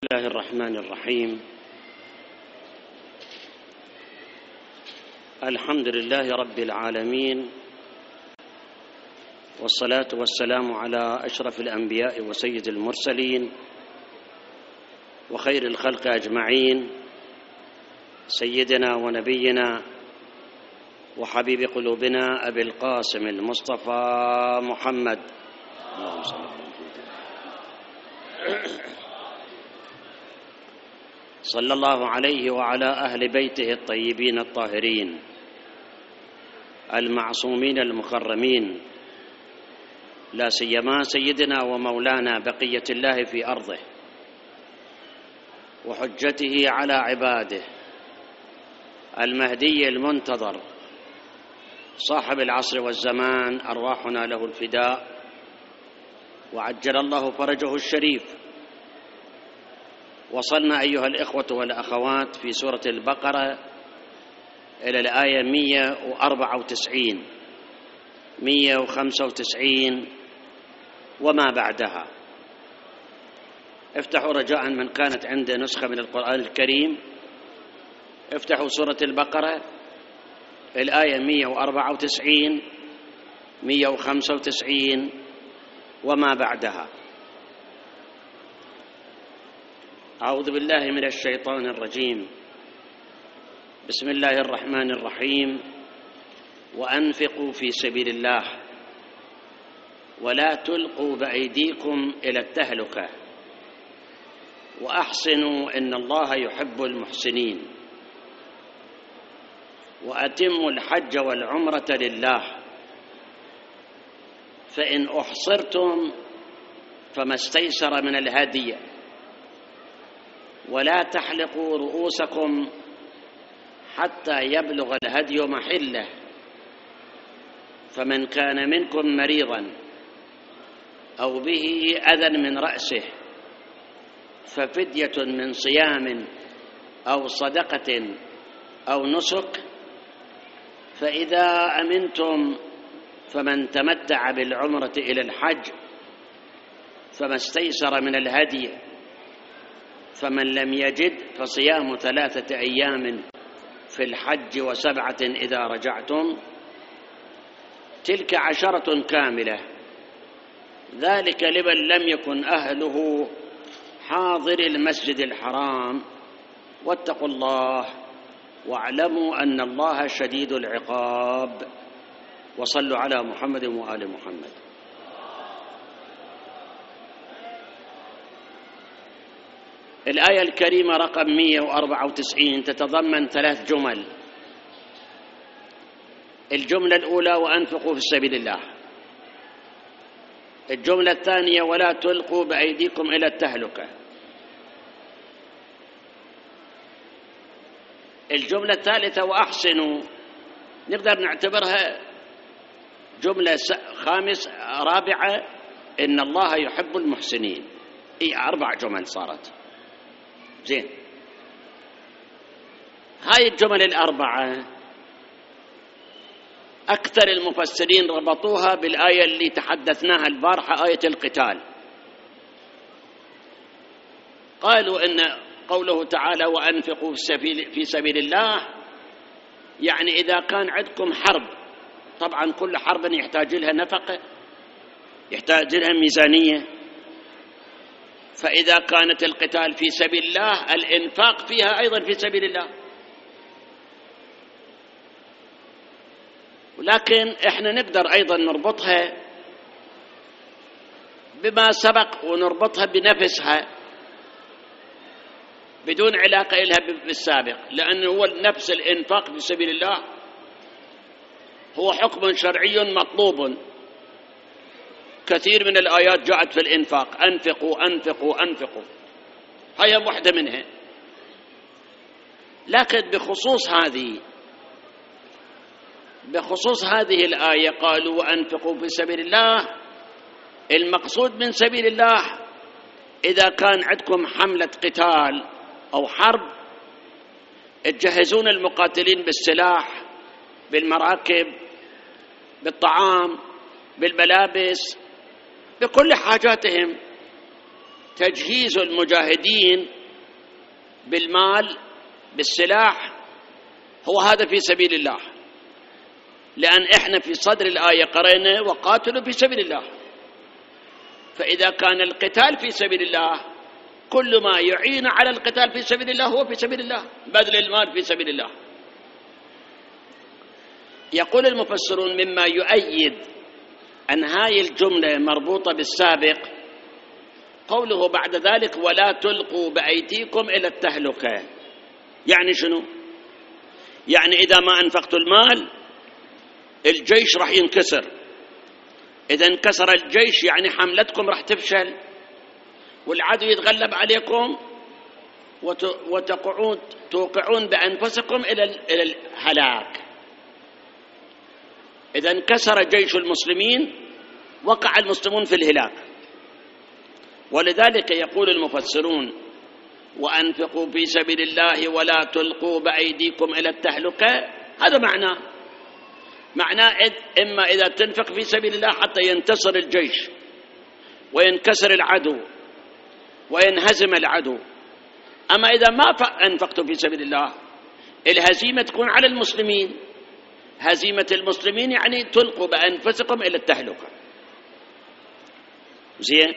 الله الرحمن الرحيم. الحمد لله رب العالمين، والصلاة والسلام على أشرف الأنبياء وسيد المرسلين وخير الخلق أجمعين، سيدنا ونبينا وحبيب قلوبنا أبي القاسم المصطفى محمد، اللهم صل على محمد، صلى الله عليه وعلى أهل بيته الطيبين الطاهرين المعصومين المكرمين، لا سيما سيدنا ومولانا بقية الله في أرضه وحجته على عباده المهدي المنتظر صاحب العصر والزمان، أرواحنا له الفداء وعجل الله فرجه الشريف. وصلنا أيها الإخوة والأخوات في سورة البقرة إلى الآية 194 195 وما بعدها. افتحوا رجاء من كانت عنده نسخة من القرآن الكريم، افتحوا سورة البقرة الآية 194 195 وما بعدها. أعوذ بالله من الشيطان الرجيم. بسم الله الرحمن الرحيم. وأنفقوا في سبيل الله ولا تلقوا بأيديكم إلى التهلكة وأحسنوا إن الله يحب المحسنين وأتموا الحج والعمرة لله فإن أحصرتم فما استيسر من الهدي ولا تحلقوا رؤوسكم حتى يبلغ الهدي محله فمن كان منكم مريضا أو به أذى من رأسه ففدية من صيام أو صدقة أو نسك فإذا أمنتم فمن تمتع بالعمرة إلى الحج فما استيسر من الهدي فمن لم يجد فصيام 3 أيام في الحج و7 إذا رجعتم تلك 10 كاملة ذلك لمن لم يكن أهله حاضر المسجد الحرام واتقوا الله واعلموا أن الله شديد العقاب. وصلوا على محمد وآل محمد. الآية الكريمة رقم 194 تتضمن 3 جمل. الجملة الأولى وأنفقوا في سبيل الله، الجملة الثانية ولا تلقوا بأيديكم إلى التهلكة، الجملة الثالثة وأحسنوا نقدر نعتبرها جملة رابعة إن الله يحب المحسنين. 4 جمل صارت. زين، هاي الجمل 4 أكثر المفسرين ربطوها بالآية اللي تحدثناها البارحة، آية القتال. قالوا إن قوله تعالى وأنفقوا في سبيل الله يعني إذا كان عندكم حرب، طبعا كل حرب يحتاج لها نفقة، يحتاج لها ميزانية، فإذا كانت القتال في سبيل الله الإنفاق فيها أيضا في سبيل الله. ولكن إحنا نقدر أيضا نربطها بما سبق ونربطها بنفسها بدون علاقة لها بالسابق، لأنه هو نفس الإنفاق في سبيل الله هو حكم شرعي مطلوب. كثير من الآيات جاءت في الإنفاق، أنفقوا أنفقوا أنفقوا، هي واحدة منها. لكن بخصوص هذه الآية قالوا وأنفقوا في سبيل الله، المقصود من سبيل الله إذا كان عندكم حملة قتال أو حرب تجهزون المقاتلين بالسلاح، بالمراكب، بالطعام، بالملابس، بكل حاجاتهم، تجهيز المجاهدين بالمال بالسلاح هو هذا في سبيل الله، لأن إحنا في صدر الآية قرأنا وقاتلوا في سبيل الله. فإذا كان القتال في سبيل الله كل ما يعين على القتال في سبيل الله هو في سبيل الله، بذل المال في سبيل الله. يقول المفسرون مما يؤيد أن هاي الجملة مربوطة بالسابق قوله بعد ذلك ولا تلقوا بأيديكم إلى التهلكة. يعني شنو؟ يعني إذا ما أنفقتوا المال الجيش راح ينكسر، إذا انكسر الجيش يعني حملتكم راح تفشل والعدو يتغلب عليكم توقعون بأنفسكم إلى الهلاك. إذا انكسر جيش المسلمين وقع المسلمون في الهلاك. ولذلك يقول المفسرون وأنفقوا في سبيل الله ولا تلقوا بأيديكم إلى التهلكة. هذا معناه إما إذا تنفق في سبيل الله حتى ينتصر الجيش وينكسر العدو وينهزم العدو، أما إذا ما أنفقتوا في سبيل الله الهزيمة تكون على المسلمين. هزيمة المسلمين يعني تلقوا بأنفسكم إلى التهلكة. زين.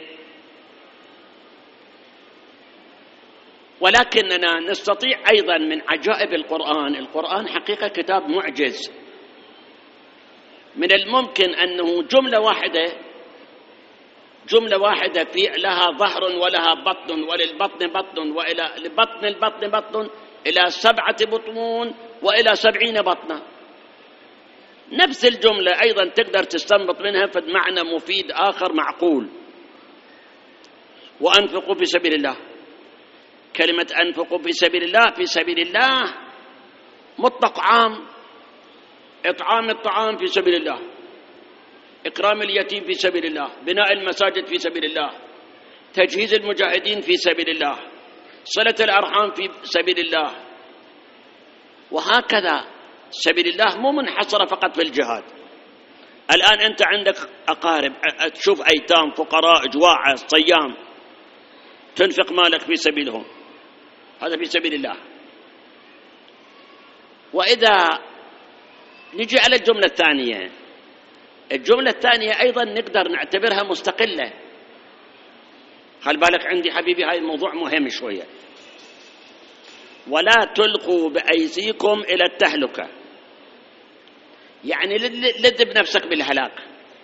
ولكننا نستطيع أيضا من عجائب القرآن حقيقة كتاب معجز، من الممكن أنه جملة واحدة في لها ظهر ولها بطن وللبطن بطن وإلى لبطن البطن بطن إلى 7 بطون وإلى 70 بطنة. نفس الجملة أيضا تقدر تستنبط منها معنى مفيد آخر معقول. وأنفقوا في سبيل الله، كلمة أنفقوا في سبيل الله مطلق عام. إطعام الطعام في سبيل الله، إكرام اليتيم في سبيل الله، بناء المساجد في سبيل الله، تجهيز المجاهدين في سبيل الله، صلة الأرحام في سبيل الله، وهكذا. سبيل الله مو منحصرة فقط في الجهاد. الآن أنت عندك أقارب، تشوف أيتام فقراء جواعة صيام، تنفق مالك في سبيلهم، هذا في سبيل الله. وإذا نجي على الجملة الثانية أيضا نقدر نعتبرها مستقلة. خل بالك عندي حبيبي، هاي الموضوع مهم شوية. ولا تلقوا بأيديكم إلى التهلكة، يعني لذ بنفسك بالهلاك.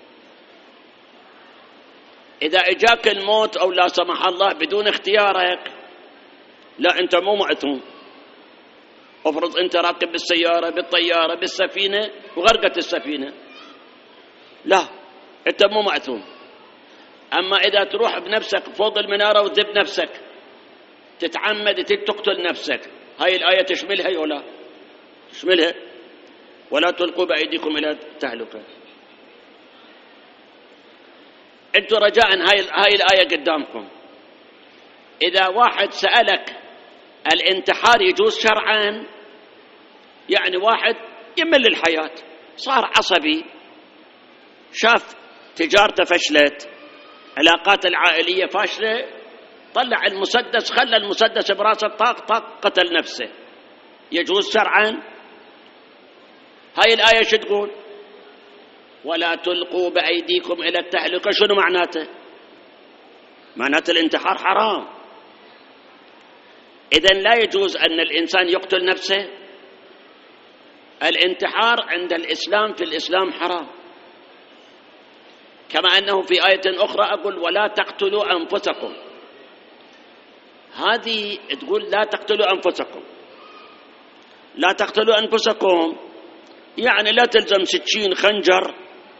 إذا إجاك الموت أو لا سمح الله بدون اختيارك، لا أنت مو مأثوم. افرض أنت راكب بالسيارة بالطيارة بالسفينة وغرقت السفينة، لا أنت مو مأثوم. أما إذا تروح بنفسك فوق المنارة وتذب نفسك، تتعمد تقتل نفسك، هاي الآية تشملها ولا تشملها؟ ولا تلقوا بأيديكم إلى التهلكة. أنتوا رجاء هاي الآية قدامكم. إذا واحد سألك الانتحار يجوز شرعا، يعني واحد يمل الحياة، صار عصبي، شاف تجارته فشلت، علاقاته العائلية فاشلة، طلع المسدس، خلى المسدس براسه طاق قتل نفسه، يجوز شرعا؟ هاي الآية شو تقول؟ ولا تلقوا بأيديكم إلى التهلكة. شنو معناته؟ معناته الانتحار حرام. إذن لا يجوز أن الإنسان يقتل نفسه. الانتحار عند الإسلام في الإسلام حرام، كما أنه في آية أخرى أقول ولا تقتلوا أنفسكم. هذه تقول لا تقتلوا أنفسكم. لا تقتلوا أنفسكم يعني لا تلزم سكين خنجر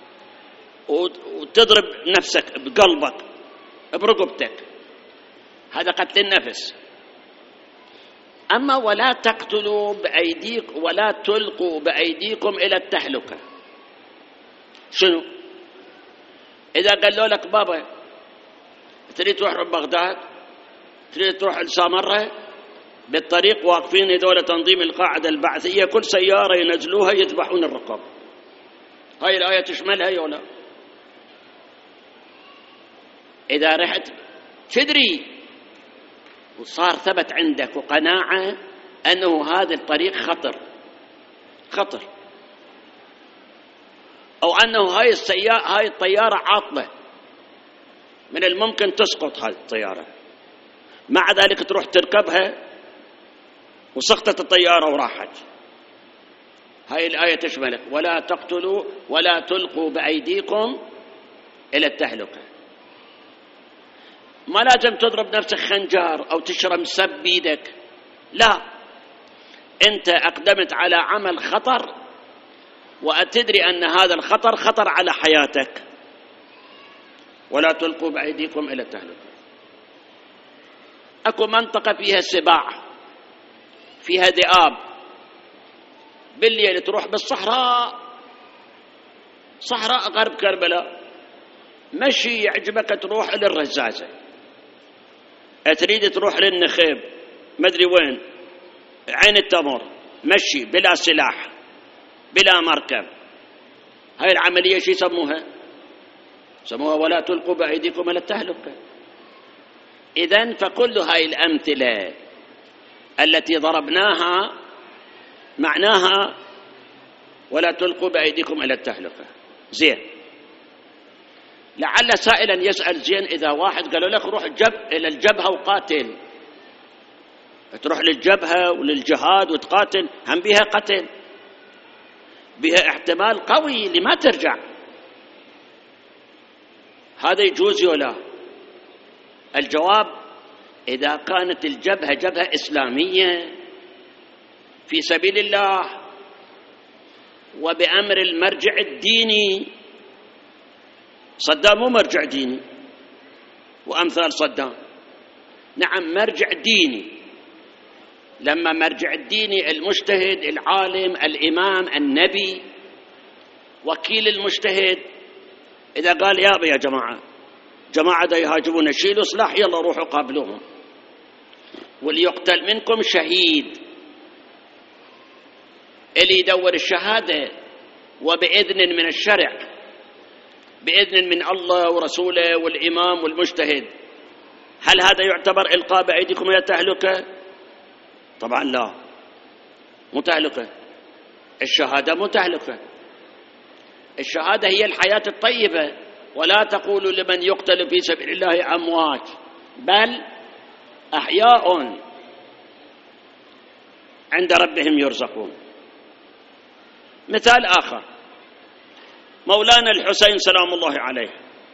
وتضرب نفسك بقلبك برقبتك، هذا قتل النفس. أما ولا تقتلوا بأيديكم ولا تلقوا بأيديكم إلى التهلكة، شنو؟ إذا قالوا لك بابا تريد تروح بغداد، تريد تروح السامرة، بالطريق واقفين هذول تنظيم القاعدة البعثية، كل سيارة ينزلوها يذبحون الرقاب، هاي الآية تشملها ولا؟ إذا رحت تدري وصار ثبت عندك وقناعة أنه هذا الطريق خطر، أو أنه هاي الطيارة عاطلة، من الممكن تسقط هذه الطيارة، مع ذلك تروح تركبها وسقطت الطيارة وراحت. هاي الآية تشملك: ولا تقتلوا ولا تلقوا بأيديكم إلى التهلكة. ما لازم تضرب نفسك خنجر أو تشرب مسب بيدك، لا، أنت أقدمت على عمل خطر وأتدري أن هذا الخطر خطر على حياتك. ولا تلقوا بأيديكم إلى التهلكة. أكو منطقة فيها سباع، فيها ذئاب، بالليل تروح بالصحراء، صحراء غرب كربلاء، مشي يعجبك تروح للرزازة، تريد تروح للنخيب، مدري وين، عين التمر، مشي بلا سلاح بلا مركب. هاي العملية شو يسموها؟ سموها ولا تلقوا بأيديكم إلى التهلكة. إذن فكل هاي الأمثلة التي ضربناها معناها ولا تلقوا بأيديكم إلى التهلكة. زين، لعل سائلا يسأل: زين إذا واحد قالوا لك روح إلى الجبهة وقاتل، تروح للجبهة وللجهاد وتقاتل، هم بها قتل، بها احتمال قوي لما ترجع، هذا يجوز ولا؟ الجواب: إذا كانت الجبهة جبهة إسلامية في سبيل الله وبأمر المرجع الديني، صدام مو مرجع ديني وأمثال صدام، نعم مرجع ديني. لما مرجع الديني المجتهد العالم الإمام النبي وكيل المجتهد، إذا قال يا جماعة دا يهاجمون، شيلوا سلاح، يلا روحوا قابلوهم، وليقتل منكم شهيد، اللي يدور الشهادة وبإذن من الشرع، بإذن من الله ورسوله والإمام والمجتهد، هل هذا يعتبر إلقاء بأيديكم إلى التهلكة؟ طبعا لا، مو تهلكة، الشهادة مو تهلكة، الشهادة هي الحياة الطيبة. ولا تقولوا لمن يقتل في سبيل الله أموات بل أحياء عند ربهم يرزقون. مثال آخر: مولانا الحسين سلام الله عليه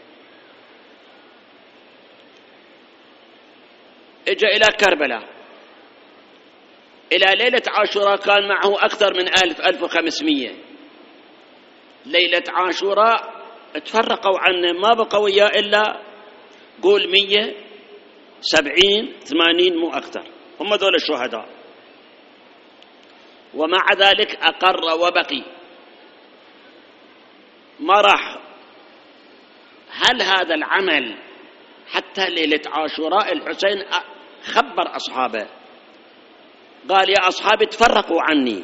اجى إلى كربلاء، إلى ليلة عاشوراء كان معه أكثر من 1500. ليلة عاشوراء تفرقوا عنه، ما بقوا وياه إلا قول 170 80 مو أكثر، هم ذول الشهداء. ومع ذلك أقر وبقي، ما راح. هل هذا العمل حتى ليلة عاشوراء الحسين خبر أصحابه، قال: يا أصحابي تفرقوا عني،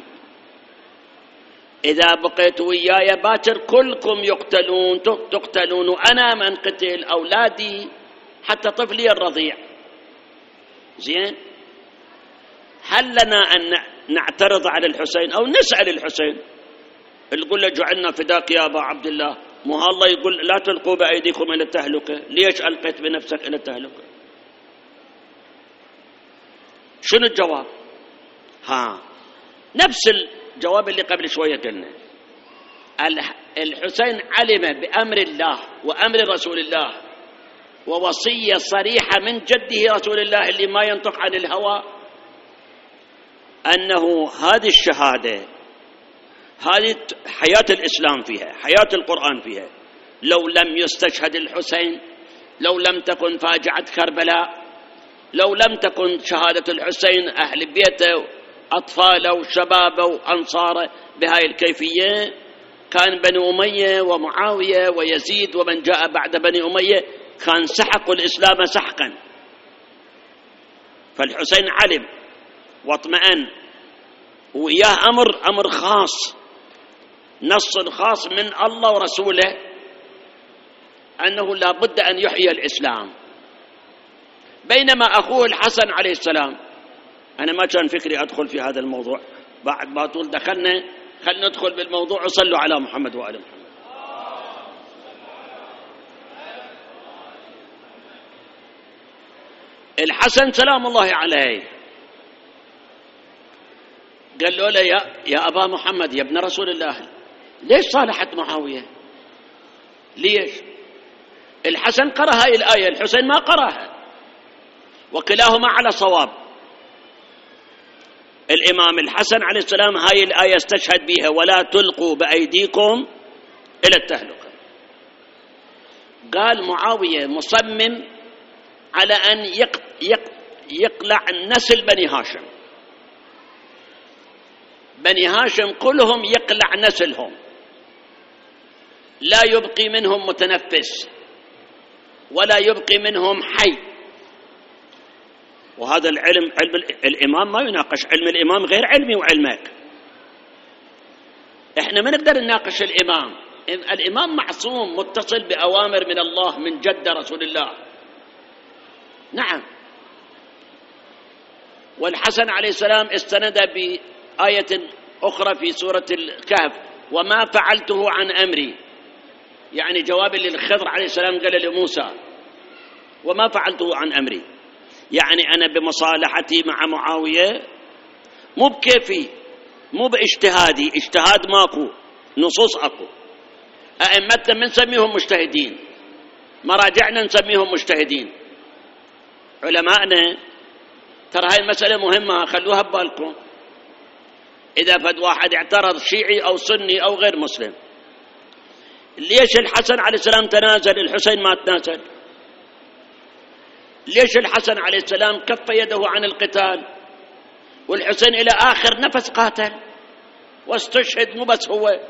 إذا بقيت وياي باكر كلكم تقتلون، وأنا من قتل أولادي حتى طفلي الرضيع. زين، هل لنا أن نعترض على الحسين أو نسأل الحسين نقول له جعلنا فداك يا أبا عبد الله؟ مو الله يقول لا تلقوا بأيديكم إلى التهلكة، ليش ألقيت بنفسك إلى التهلكة؟ شنو الجواب؟ نفس الجواب اللي قبل شوية قلنا. الحسين علم بأمر الله وأمر رسول الله ووصية صريحة من جده رسول الله اللي ما ينطق عن الهوى، أنه هذه الشهادة، هذه حياة الإسلام فيها، حياة القرآن فيها. لو لم يستشهد الحسين، لو لم تكن فاجعة كربلاء، لو لم تكن شهادة الحسين أهل بيته أطفاله وشبابه وأنصاره بهاي الكيفية، كان بني أمية ومعاوية ويزيد ومن جاء بعد بني أمية كان سحقوا الإسلام سحقا. فالحسين علم واطمئن، وإياه أمر خاص، نص خاص من الله ورسوله، أنه لا بد أن يحيي الإسلام. بينما أخوه الحسن عليه السلام، أنا ما كان فكري أدخل في هذا الموضوع، بعد ما طول دخلنا خلنا ندخل بالموضوع وصلوا على محمد وآل محمد. الحسن سلام الله عليه قال له يا أبا محمد يا ابن رسول الله، ليش صالحت معاوية؟ ليش؟ الحسن قرأ هاي الآية، الحسين ما قرأها، وكلاهما على صواب. الإمام الحسن عليه السلام هاي الآية استشهد بها، ولا تلقوا بأيديكم إلى التهلكة. قال معاوية مصمم على أن يقلع نسل بني هاشم، بني هاشم كلهم يقلع نسلهم، لا يبقي منهم متنفس ولا يبقي منهم حي. وهذا العلم، علم الإمام ما يناقش، علم الإمام غير علمي وعلمك. احنا ما نقدر نناقش الإمام، الإمام معصوم متصل بأوامر من الله من جد رسول الله. نعم. والحسن عليه السلام استند بآية أخرى في سورة الكهف: وما فعلته عن أمري، يعني جواب للخضر عليه السلام قال لموسى وما فعلته عن أمري، يعني أنا بمصالحتي مع معاوية، مو بكيفي، مو باجتهادي، اجتهاد ماكو، نصوص أكو، أئمتنا من نسميهم مجتهدين، مراجعنا نسميهم مجتهدين، علماءنا. ترى هاي المسألة مهمة، خلوها ببالكم. إذا فد واحد اعترض شيعي أو سني أو غير مسلم، ليش الحسن عليه السلام تنازل الحسين ما تنازل؟ ليش الحسن عليه السلام كف يده عن القتال والحسين إلى آخر نفس قاتل واستشهد؟ مو بس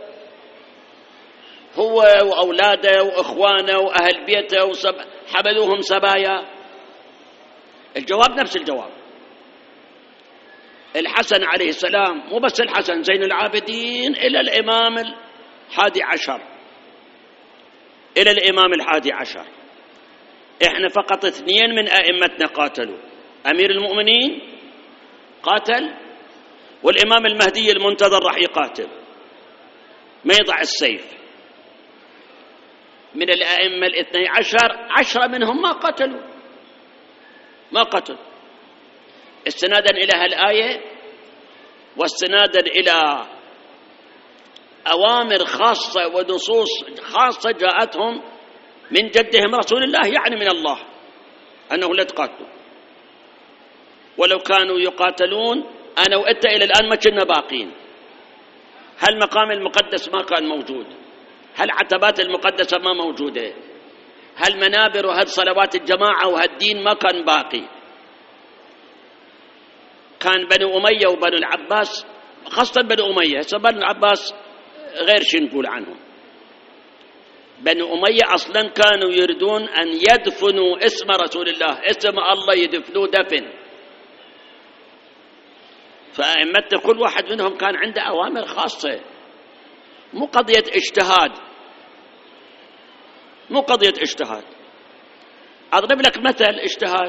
هو وأولاده وإخوانه وأهل بيته حملوهم سبايا. الجواب نفس الجواب. الحسن عليه السلام، مو بس الحسن، زين العابدين إلى الإمام الحادي عشر، إلى الإمام الحادي عشر. إحنا فقط 2 من أئمتنا قاتلوا، أمير المؤمنين قاتل، والإمام المهدي المنتظر راح يقاتل، ما يضع السيف. من الأئمة 12 10 منهم ما قتلوا، ما قتل، استنادا إلى هالآية واستنادا إلى أوامر خاصة ونصوص خاصة جاءتهم من جدهم رسول الله، يعني من الله، أنه لا تقاتلوا. ولو كانوا يقاتلون أنا وأنت إلى الآن ما كنا باقين. هل مقام المقدس ما كان موجود؟ هل عتبات المقدسة ما موجودة؟ هل منابر وهل صلوات الجماعة وهالدين ما كان باقي؟ كان بنو أمية وبنو العباس، خاصة بنو أمية، بنو العباس غير شيء نقول عنهم. بنو أمية أصلا كانوا يريدون أن يدفنوا اسم رسول الله، اسم الله يدفنوا دفن. فأئمتنا كل واحد منهم كان عنده أوامر خاصة، مو قضية اجتهاد، مو قضية اجتهاد. أضرب لك مثل اجتهاد.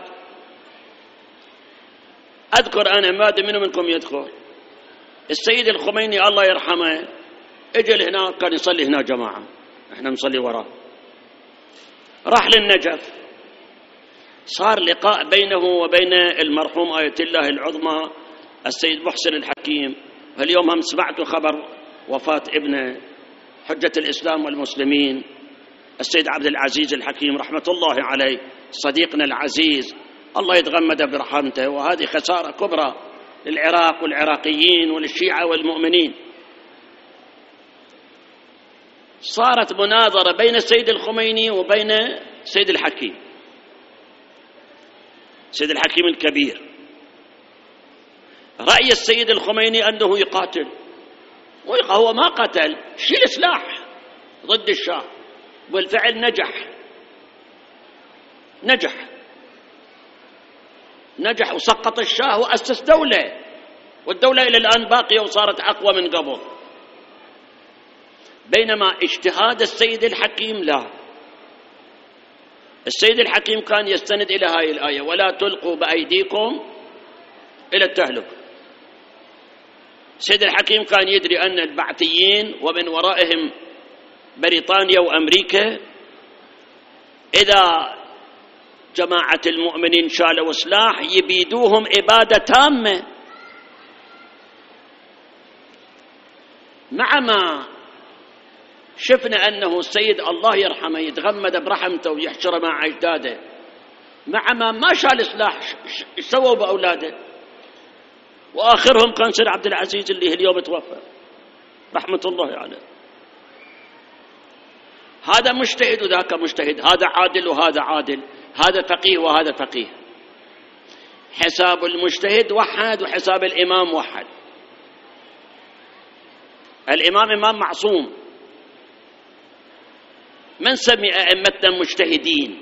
أذكر أنا، ما أدري منو منكم يذكر، السيد الخميني الله يرحمه اجل هنا، كان يصلي هنا جماعة، احنا نصلي وراه، راح للنجف، صار لقاء بينه وبين المرحوم آية الله العظمى السيد محسن الحكيم. اليوم هم سمعتوا خبر وفاة ابنه حجة الإسلام والمسلمين السيد عبد العزيز الحكيم رحمة الله عليه، صديقنا العزيز، الله يتغمد برحمته. وهذه خسارة كبرى للعراق والعراقيين وللشيعة والمؤمنين. صارت مناظرة بين السيد الخميني وبين السيد الحكيم، السيد الحكيم الكبير. رأي السيد الخميني أنه يقاتل، وهو ما قتل، شيل سلاح ضد الشاه، والفعل نجح وسقط الشاه وأسس دولة، والدولة إلى الآن باقية وصارت أقوى من قبل. بينما اجتهاد السيد الحكيم لا، السيد الحكيم كان يستند إلى هذه الآية: ولا تلقوا بأيديكم إلى التهلكة. السيد الحكيم كان يدري أن البعثيين ومن ورائهم بريطانيا وأمريكا إذا جماعة المؤمنين شالوا سلاح يبيدوهم إبادة تامة، مع ما شفنا أنه السيد الله يرحمه يتغمد برحمته ويحشر مع أجداده، مع ما شال سلاح ايش سووا بأولاده؟ وآخرهم كان سيد عبد العزيز اللي اليوم توفى رحمة الله عليه. هذا مجتهد وذاك مجتهد، هذا عادل وهذا عادل، هذا فقيه وهذا فقيه. حساب المجتهد وحد وحساب الإمام وحد. الإمام إمام معصوم. من سمي أئمتنا مجتهدين؟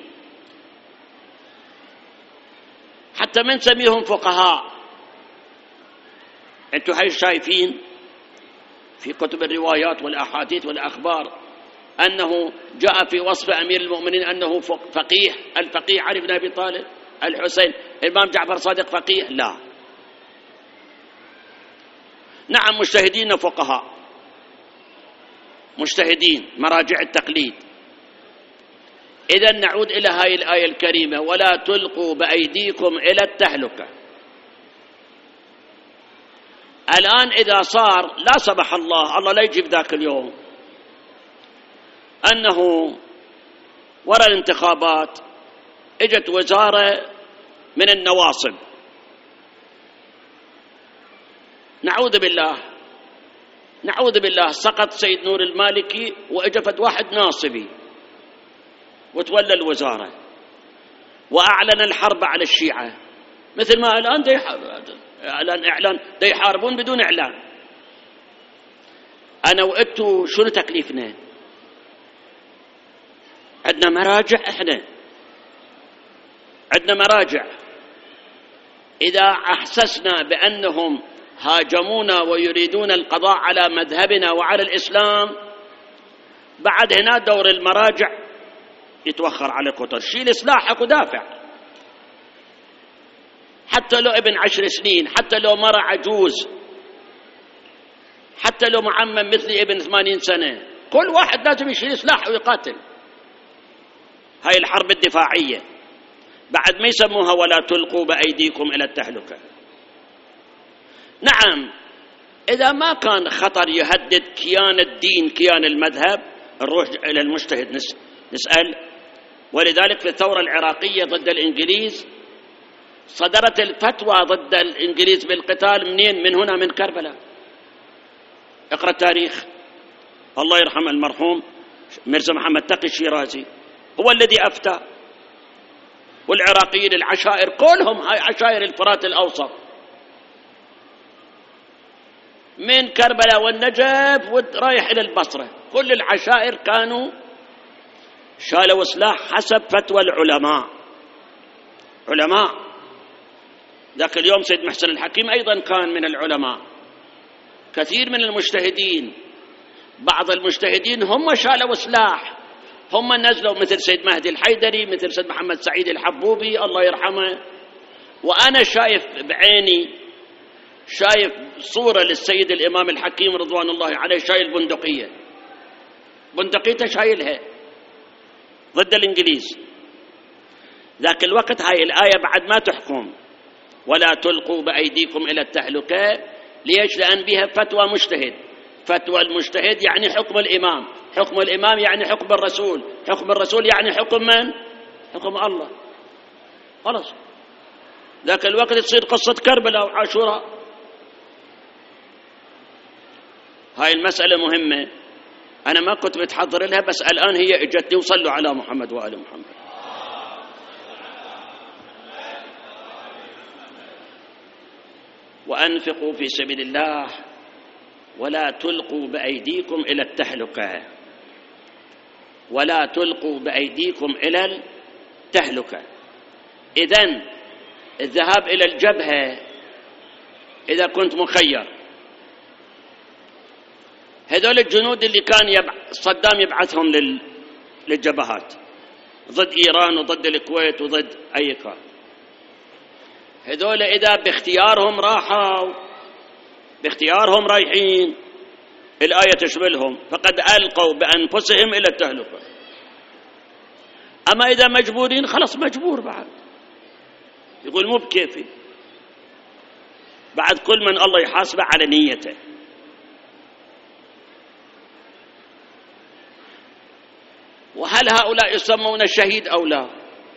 حتى من سميهم فقهاء؟ أنتم هاي شايفين في كتب الروايات والأحاديث والأخبار أنه جاء في وصف أمير المؤمنين أنه فقيه. الفقيه علي بن أبي طالب، الحسين، الإمام جعفر صادق فقيه؟ لا. نعم مجتهدين فقهاء، مجتهدين مراجع التقليد. إذن نعود إلى هاي الآية الكريمة: ولا تلقوا بأيديكم إلى التهلكة. الآن إذا صار لا سمح الله لا يجيب ذاك اليوم أنه وراء الانتخابات اجت وزارة من النواصب، نعوذ بالله سقط سيد نور المالكي وإجفت واحد ناصبي وتولى الوزارة وأعلن الحرب على الشيعة، مثل ما الآن إعلان يحاربون بدون إعلان. أنا وأنتوا شنو تكليفنا؟ عندنا مراجع، إحنا عندنا مراجع. إذا أحسسنا بأنهم هاجمونا ويريدون القضاء على مذهبنا وعلى الإسلام، بعد هنا دور المراجع يتوخر على كتر. شيل سلاحك ودافع، حتى لو ابن 10 سنين، حتى لو مرة عجوز، حتى لو معمم مثلي ابن 80 سنة، كل واحد لازم يشيل سلاح ويقاتل. هاي الحرب الدفاعية بعد ما يسموها ولا تلقوا بأيديكم إلى التهلكة. نعم إذا ما كان خطر يهدد كيان الدين كيان المذهب نروح إلى المجتهد نسأل. ولذلك في الثورة العراقية ضد الإنجليز صدرت الفتوى ضد الإنجليز بالقتال منين؟ من هنا، من كربلاء. اقرأ التاريخ. الله يرحم المرحوم مرزا محمد تقي الشيرازي هو الذي أفتى، والعراقيين العشائر كلهم هاي عشائر الفرات الأوسط من كربلاء والنجف ورايح إلى البصرة، كل العشائر كانوا شالوا سلاح حسب فتوى العلماء. ذاك اليوم سيد محسن الحكيم أيضا كان من العلماء. كثير من المجتهدين، بعض المجتهدين هم شالوا سلاح، هم نزلوا، مثل سيد مهدي الحيدري، مثل سيد محمد سعيد الحبوبي الله يرحمه. وأنا شايف بعيني، شايف صورة للسيد الإمام الحكيم رضوان الله عليه شايل بندقيته شايلها ضد الإنجليز. ذاك الوقت هاي الآية بعد ما تحكم ولا تلقوا بأيديكم إلى التهلكة. ليش؟ لأن بها فتوى مجتهد. فتوى المجتهد يعني حكم الإمام، حكم الإمام يعني حكم الرسول، حكم الرسول يعني حكم من؟ حكم الله. خلاص ذاك الوقت تصير قصة كربلاء وعاشوراء. هاي المسألة مهمة، أنا ما كنت متحضر لها، بس الآن هي اجتني. وصلوا على محمد وآل محمد. وأنفقوا في سبيل الله ولا تلقوا بأيديكم إلى التهلكة. ولا تلقوا بأيديكم إلى التهلكة. إذن الذهاب إلى الجبهة إذا كنت مخير، هذول الجنود اللي كان صدام يبعثهم للجبهات ضد إيران وضد الكويت وضد أي كان. هذول إذا باختيارهم راحوا، باختيارهم رايحين، الآية تشملهم، فقد ألقوا بأنفسهم إلى التهلكة. أما إذا مجبورين خلاص مجبور بعد، يقول مو بكيفي، بعد كل من الله يحاسبه على نيته. وهل هؤلاء يسمون شهيد أو لا؟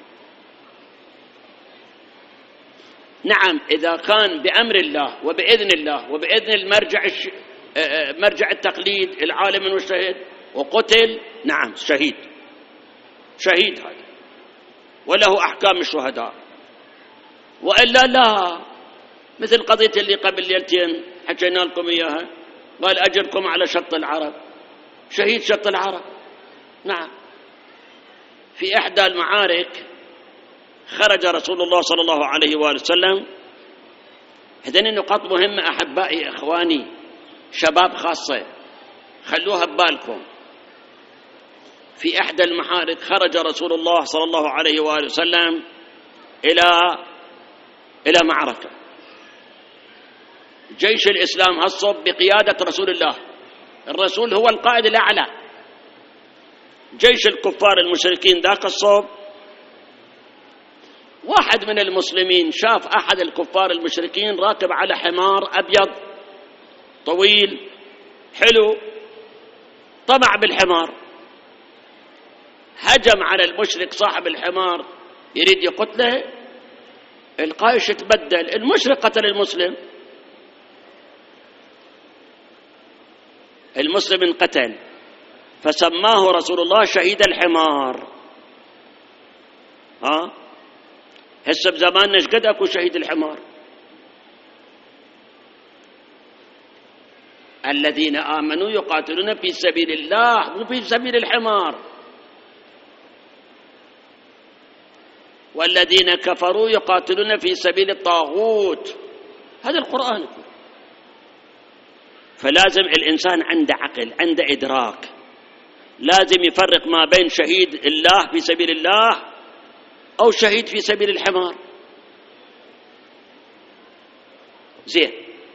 نعم، إذا كان بأمر الله وبإذن الله وبإذن مرجع التقليد العالم المجتهد وقتل، نعم شهيد، شهيد هذا وله أحكام الشهداء. وإلا لا، مثل قضية اللي قبل ليلتين حكينا لكم إياها، قال أجركم على شط العرب، شهيد شط العرب. نعم، في إحدى المعارك خرج رسول الله صلى الله عليه وآله وسلم. هذين النقاط مهمة أحبائي إخواني، شباب خاصة، خلوها ببالكم. في إحدى المعارك خرج رسول الله صلى الله عليه وآله وسلم إلى معركة. جيش الإسلام هالصوب بقيادة رسول الله، الرسول هو القائد الأعلى. جيش الكفار المشركين ذاك الصوب، واحد من المسلمين شاف أحد الكفار المشركين راكب على حمار أبيض طويل حلو، طمع بالحمار، هجم على المشرك صاحب الحمار يريد يقتله. القائش تبدل، المشرك قتل المسلم، المسلم انقتل، فسماه رسول الله شهيد الحمار. هسه بزماننا ايش قد اكو شهيد الحمار. الذين آمنوا يقاتلون في سبيل الله مو في سبيل الحمار، والذين كفروا يقاتلون في سبيل الطاغوت. هذا القرآن. فلازم الإنسان عنده عقل، عنده إدراك، لازم يفرق ما بين شهيد الله في سبيل الله أو شهيد في سبيل الحمار. زين.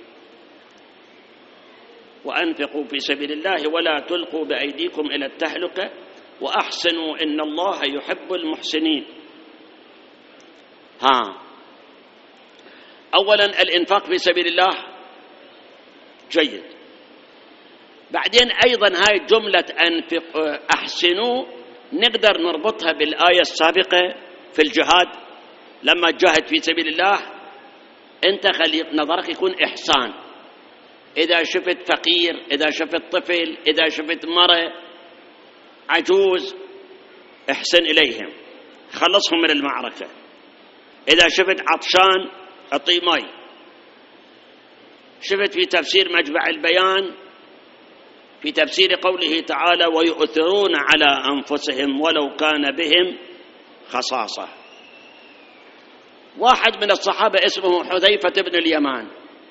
وأنفقوا في سبيل الله ولا تلقوا بأيديكم إلى التهلكة وأحسنوا إن الله يحب المحسنين. أولا الإنفاق في سبيل الله جيد. بعدين أيضا هاي جملة أحسنوا نقدر نربطها بالآية السابقة في الجهاد. لما تجاهد في سبيل الله أنت خلي نظرك يكون إحسان. إذا شفت فقير، إذا شفت طفل، إذا شفت مرة عجوز، احسن إليهم، خلصهم من المعركة. إذا شفت عطشان أعطيه ماء. شفت في تفسير مجمع البيان في تفسير قوله تعالى ويؤثرون على أنفسهم ولو كان بهم خصاصة. واحد من الصحابة اسمه حذيفة بن اليمان.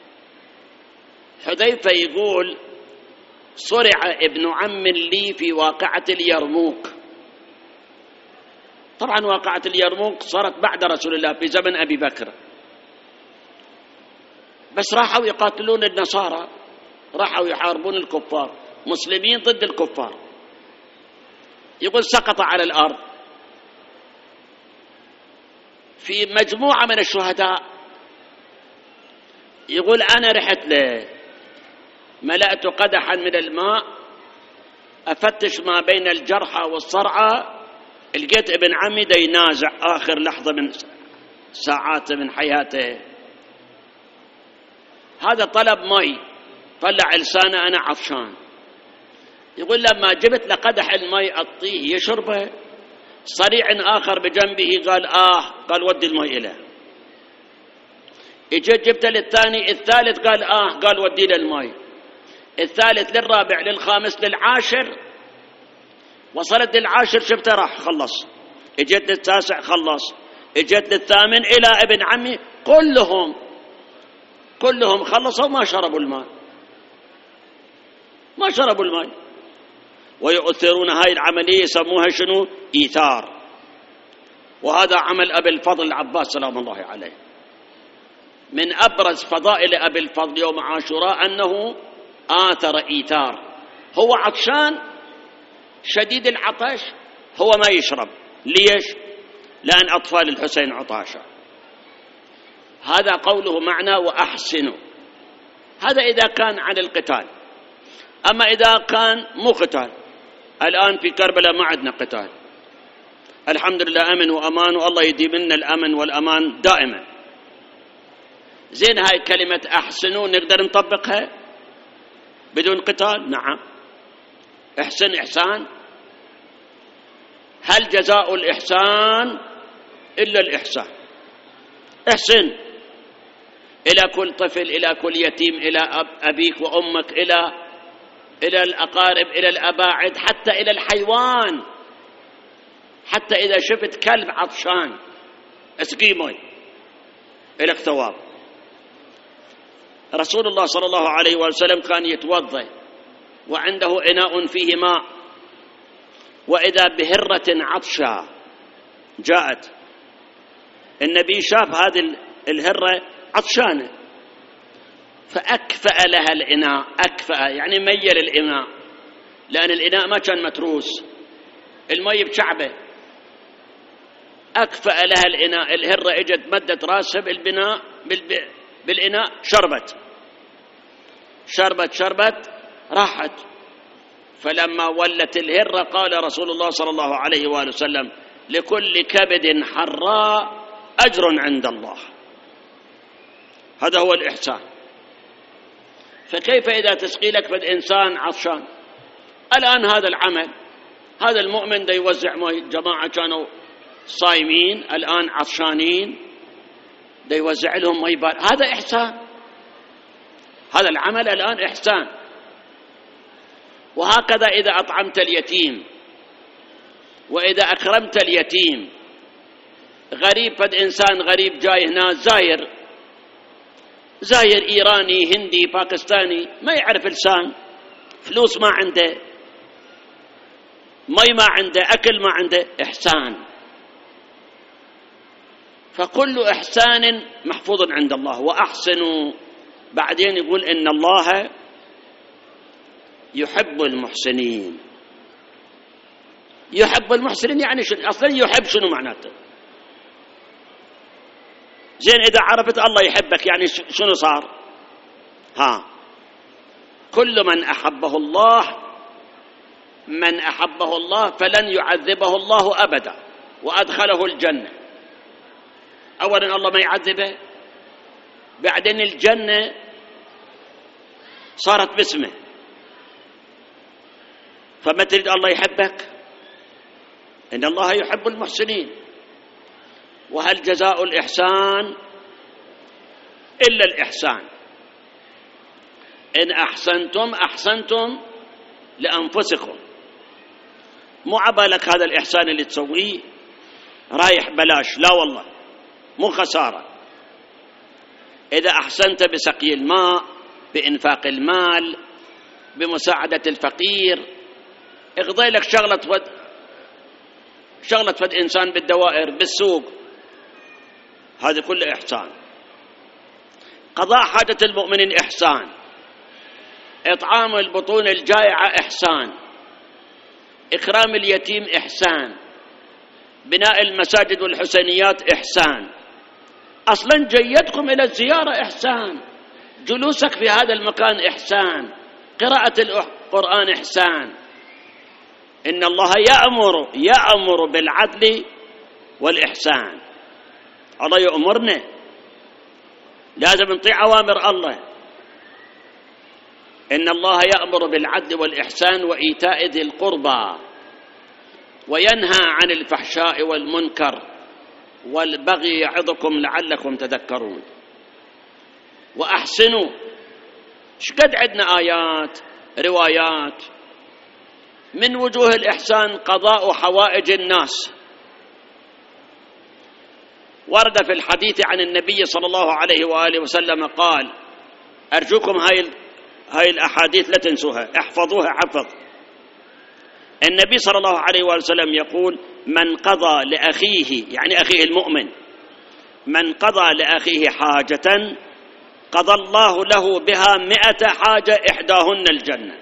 حذيفة يقول صرع ابن عم لي في واقعة اليرموك. طبعا واقعة اليرموك صارت بعد رسول الله في زمن أبي بكر، بس راحوا يقاتلون النصارى، راحوا يحاربون الكفار، مسلمين ضد الكفار. يقول سقط على الأرض في مجموعة من الشهداء. يقول أنا رحت له، ملأت قدحا من الماء أفتش ما بين الجرحى والصرعى، لقيت ابن عمي دا ينازع آخر لحظة من ساعات من حياته. هذا طلب مي، طلع لسانه أنا عطشان. يقول لما جبت لقدح المي أعطيه يشربه، صريع آخر بجنبه قال قال ودي المي إليه. اجيت جبت للثاني، الثالث قال قال ودي له المي. الثالث للرابع للخامس للعاشر، وصلت للعاشر شفته راح خلص. اجيت للتاسع خلص، اجيت للثامن إلى ابن عمي، كلهم خلصوا ما شربوا الماء، ما شربوا الماء. ويؤثرون، هاي العملية يسموها شنو؟ إيثار. وهذا عمل أبي الفضل العباس سلام الله عليه. من أبرز فضائل أبي الفضل يوم عاشوراء أنه آثر إيثار، هو عطشان شديد العطش، هو ما يشرب. ليش؟ لأن أطفال الحسين عطاشا. هذا قوله معنى وأحسنوا، هذا إذا كان عن القتال. أما إذا كان مو قتال، الآن في كربلاء ما عندنا قتال، الحمد لله أمن وأمان، والله يديم لنا الأمن والأمان دائما. زين، هاي كلمة أحسنوا نقدر نطبقها بدون قتال؟ نعم. احسن إحسان، هل جزاء الإحسان إلا الإحسان؟ احسن إلى كل طفل، إلى كل يتيم، إلى أبيك وأمك، إلى الأقارب، إلى الأباعد، حتى إلى الحيوان. حتى إذا شفت كلب عطشان اسقيه مي، إلك ثواب. رسول الله صلى الله عليه وسلم كان يتوضأ وعنده إناء فيه ماء، وإذا بهرة عطشة جاءت، النبي شاف هذه الهرة عطشانة فأكفأ لها الإناء. أكفأ يعني ميل الإناء، لأن الإناء ما كان متروس، المي بشعبه. أكفأ لها الإناء، الهرة اجت مدت راسها بالإناء، شربت راحت. فلما ولت الهرة قال رسول الله صلى الله عليه وآله وسلم: لكل كبد حراء أجر عند الله. هذا هو الإحسان. فكيف إذا تسقي لك فد إنسان عطشان؟ الآن هذا العمل، هذا المؤمن دا يوزع مي، جماعة كانوا صايمين الآن عطشانين دا يوزع لهم مي بارد، هذا إحسان. هذا العمل الآن إحسان. وهكذا إذا أطعمت اليتيم، وإذا أكرمت اليتيم. غريب، فد إنسان غريب جاي هنا، زاير إيراني هندي باكستاني، ما يعرف لسان، فلوس ما عنده، مي ما عنده، أكل ما عنده، إحسان. فكل إحسان محفوظ عند الله. وأحسنوا، بعدين يقول إن الله يحب المحسنين. يحب المحسنين يعني شنو؟ أصلا يحب شنو معناته؟ زين، إذا عرفت الله يحبك يعني شنو صار؟ كل من أحبه الله فلن يعذبه الله أبدا وأدخله الجنة. أولا الله ما يعذبه، بعدين الجنة صارت باسمه. فما تريد الله يحبك؟ إن الله يحب المحسنين. وهل جزاء الإحسان إلا الإحسان؟ إن أحسنتم لأنفسكم. مو عبالك هذا الإحسان اللي تسويه رايح بلاش، لا والله، مو خسارة. إذا أحسنت بسقي الماء، بإنفاق المال، بمساعدة الفقير، اقضي لك شغلة فد إنسان بالدوائر بالسوق، هذا كله إحسان. قضاء حاجة المؤمنين إحسان، إطعام البطون الجائعة إحسان، إكرام اليتيم إحسان، بناء المساجد والحسينيات إحسان، أصلا جيتكم إلى الزيارة إحسان، جلوسك في هذا المكان إحسان، قراءة القرآن إحسان. إن الله يأمر بالعدل والإحسان. الله يأمرنا، لازم نطيع أوامر الله. إن الله يأمر بالعدل والإحسان وإيتاء ذي القربى وينهى عن الفحشاء والمنكر والبغي يعظكم لعلكم تذكرون. وأحسنوا، شقد عندنا آيات روايات. من وجوه الإحسان قضاء حوائج الناس. ورد في الحديث عن النبي صلى الله عليه وآله وسلم قال، أرجوكم هاي الأحاديث لا تنسوها، احفظوها حفظ. النبي صلى الله عليه وسلم يقول: من قضى لأخيه، يعني أخيه المؤمن، من قضى لأخيه حاجة قضى الله له بها 100 حاجة إحداهن الجنة.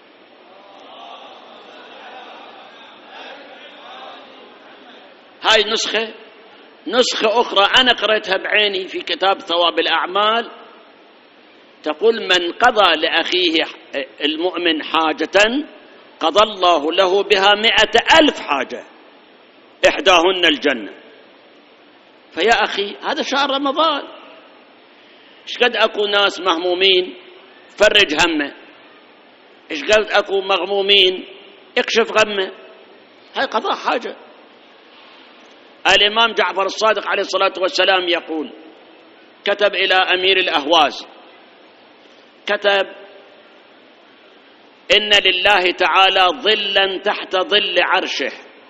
هاي نسخة أخرى أنا قرأتها بعيني في كتاب ثواب الأعمال، تقول: من قضى لأخيه المؤمن حاجة قضى الله له بها 100,000 حاجة إحداهن الجنة. فيا أخي هذا شهر رمضان، إيش قد أكو ناس مهمومين فرج همه، إيش قد أكو مغمومين اكشف غمه. هاي قضاء حاجة. الإمام جعفر الصادق عليه الصلاة والسلام يقول: كتب إلى أمير الأهواز، كتب: إن لله تعالى ظلا تحت ظل عرشه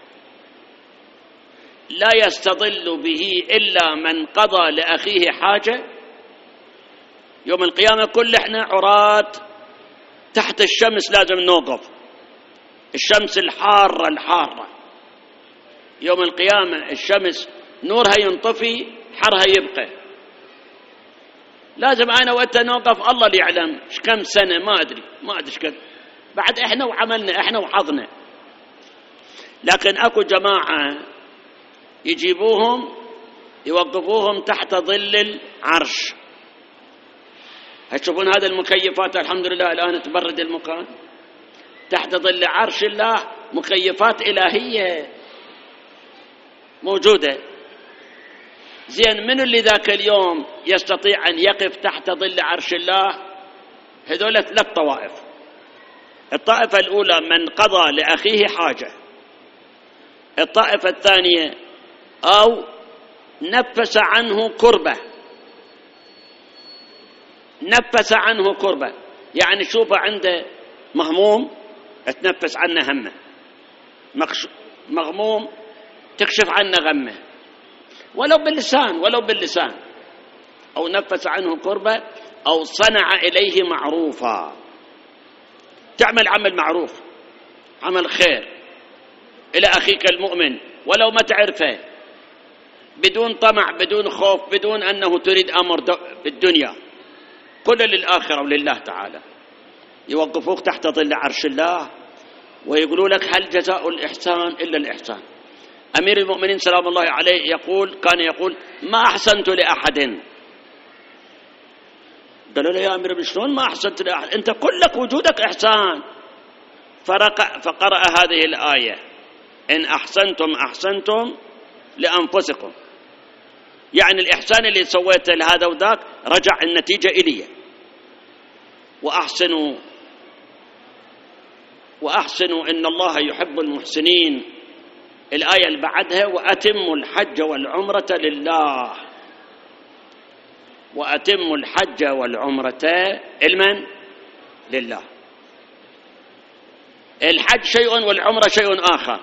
لا يستظل به إلا من قضى لأخيه حاجة. يوم القيامة كل إحنا عراة تحت الشمس لازم نوقف، الشمس الحارة يوم القيامة الشمس نورها ينطفي حرها يبقى، لازم أنا وأنت نوقف. الله اللي يعلم كم سنة، ما أدري شكد بعد إحنا وعملنا إحنا وحظنا. لكن أكو جماعة يجيبوهم يوقفوهم تحت ظل العرش. هتشوفون هذا المكيفات الحمد لله الآن تبرد المكان، تحت ظل عرش الله مكيفات إلهية موجودة. زين، من اللي ذاك اليوم يستطيع أن يقف تحت ظل عرش الله؟ هذول 3 طوائف. الطائفة الأولى من قضى لأخيه حاجة، الطائفة الثانية أو نفس عنه كربة، يعني شوفه عنده مهموم تنفس عنه همه، مغموم تكشف عنه غمه، ولو باللسان، أو نفس عنه كربة، أو صنع إليه معروفا، تعمل عمل معروف، عمل خير إلى أخيك المؤمن ولو ما تعرفه، بدون طمع، بدون خوف، بدون أنه تريد أمر بالدنيا، كل للآخرة ولله تعالى. يوقفوك تحت ظل عرش الله ويقولوا لك: هل جزاء الإحسان إلا الإحسان؟ أمير المؤمنين سلام الله عليه كان يقول: ما أحسنت لأحد. قالوا له: يا أمير شلون ما أحسنت لأحد؟ أنت كلك وجودك إحسان. فقرأ هذه الآية: إن أحسنتم لأنفسكم، يعني الإحسان اللي سويته لهذا وذاك رجع النتيجة إلي. وأحسنوا إن الله يحب المحسنين. الآية اللي بعدها: وأتموا الحج والعمرة لله. وأتموا الحج والعمرة لله. الحج شيء والعمرة شيء آخر.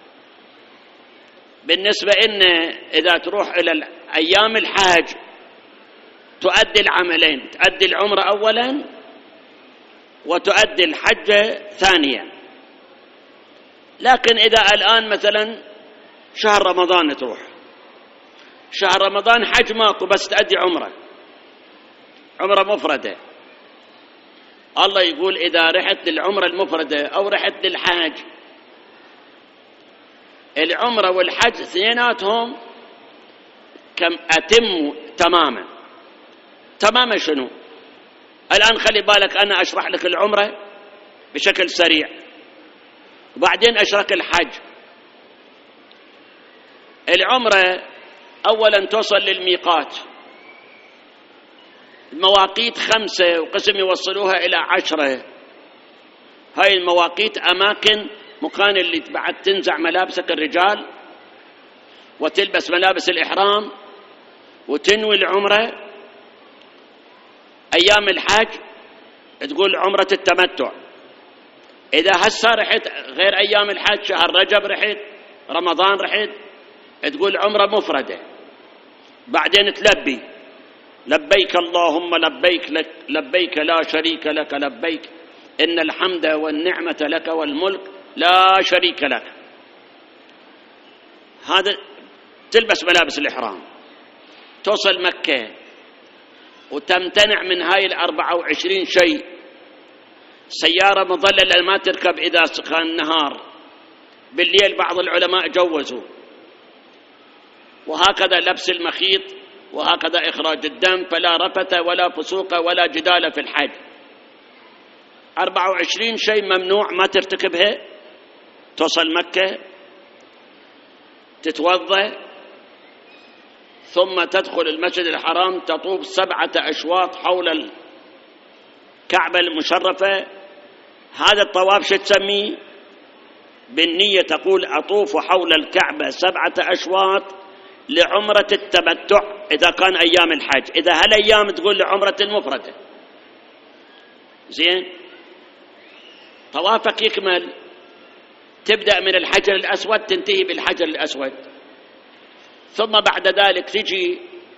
بالنسبة إن إذا تروح إلى أيام الحج تؤدي العملين، تؤدي العمرة أولا وتؤدي الحج ثانيا. لكن إذا الآن مثلا شهر رمضان تروح، شهر رمضان حج ماكو، بس تؤدي عمرة مفردة. الله يقول: إذا رحت للعمرة المفردة أو رحت للحج، العمرة والحج اثنيناتهم كم أتموا تماما. شنو؟ الآن خلي بالك، أنا أشرح لك العمرة بشكل سريع وبعدين أشرح الحج. العمرة أولا توصل للميقات، المواقيت 5 وقسم يوصلوها إلى 10. هاي المواقيت أماكن مكان اللي بعد تنزع ملابسك الرجال وتلبس ملابس الإحرام وتنوي العمرة. أيام الحج تقول عمرة التمتع. إذا هسه رحت غير أيام الحج، شهر رجب رحت، رمضان رحت، تقول عمرة مفردة. بعدين تلبي: لبيك اللهم لبيك لا شريك لك لبيك إن الحمد والنعمة لك والملك لا شريك لك. هذا تلبس ملابس الإحرام، توصل مكة وتمتنع من هاي 24 شيء. سيارة مظللة ما تركب إذا كان النهار، بالليل بعض العلماء جوزوا، وهكذا لبس المخيط، وهكذا إخراج الدم، فلا رفث ولا فسوق ولا جدال في الحج. 24 شيء ممنوع ما ترتكبها. توصل مكة، تتوضأ، ثم تدخل المسجد الحرام، تطوف 7 أشواط حول الكعبة المشرفة. هذا الطواف شو تسميه؟ بالنية تقول أطوف حول الكعبة 7 أشواط لعمرة التمتع إذا كان أيام الحج. إذا هالأيام تقول لعمرة المفردة. زين، طوافك يكمل، تبدأ من الحجر الأسود تنتهي بالحجر الأسود، ثم بعد ذلك تجي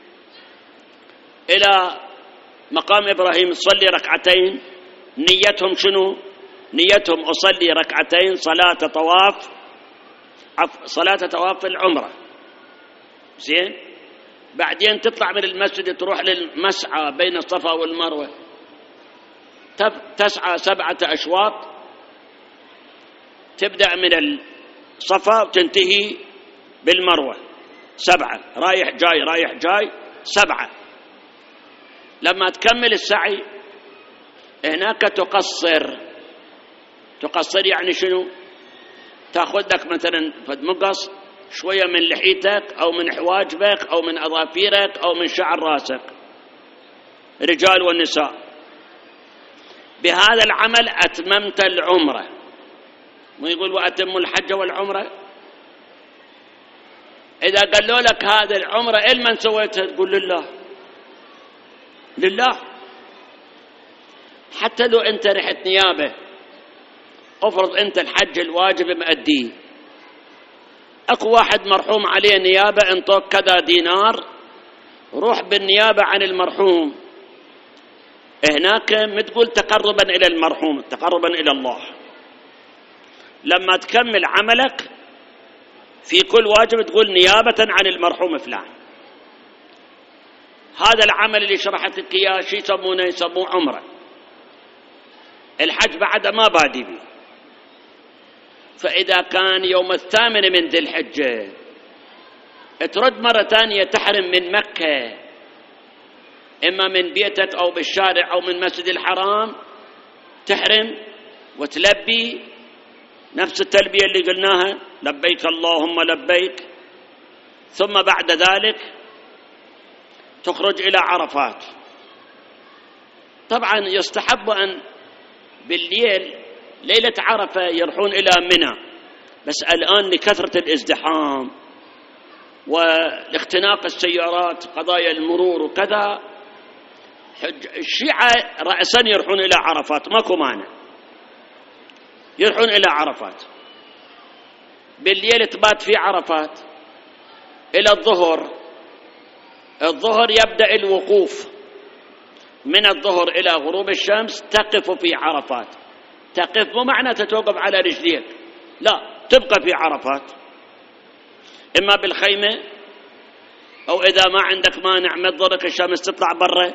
إلى مقام إبراهيم تصلي ركعتين. نيتهم شنو؟ نيتهم أصلي ركعتين صلاة طواف العمرة. زين، بعدين تطلع من المسجد تروح للمسعى بين الصفا والمروة، تسعى 7 أشواط، تبدأ من الصفا وتنتهي بالمروة 7، رايح جاي رايح جاي 7. لما تكمل السعي هناك تقصر يعني شنو؟ تأخذ لك مثلا مقص شوية من لحيتك أو من حواجبك أو من أظافيرك أو من شعر راسك، رجال والنساء. بهذا العمل أتممت العمرة. ويقول وأتم الحج والعمرة. إذا قالوا لك هذا العمرة إلمن سويتها؟ تقول لله. حتى لو أنت رحت نيابة، افرض أنت الحج الواجب مأديه، أكو واحد مرحوم عليه نيابة، انطوك كذا دينار، روح بالنيابة عن المرحوم. هناك متقول تقربا إلى المرحوم، تقربا إلى الله. لما تكمل عملك في كل واجب تقول نيابة عن المرحوم فلان. هذا العمل اللي شرحت لك إياه شي يسموه عمرة. الحج بعد ما بادي به. فإذا كان يوم 8 من ذي الحجة ترد مرة ثانية تحرم من مكة، إما من بيتك أو بالشارع أو من مسجد الحرام، تحرم وتلبي نفس التلبية اللي قلناها، لبيك اللهم لبيك. ثم بعد ذلك تخرج إلى عرفات. طبعا يستحب أن بالليل ليلة عرفة يروحون إلى منى، بس الآن لكثرة الازدحام والاختناق السيارات، قضايا المرور وكذا، الشيعة رأسا يروحون إلى عرفات، ماكو مانع، يروحون إلى عرفات بالليل، تبات في عرفات إلى الظهر يبدأ الوقوف. من الظهر إلى غروب الشمس تقف في عرفات. تقف مو معنى تتوقف على رجليك، لا، تبقى في عرفات، إما بالخيمة أو إذا ما عندك مانع ما تضرك الشمس تطلع برا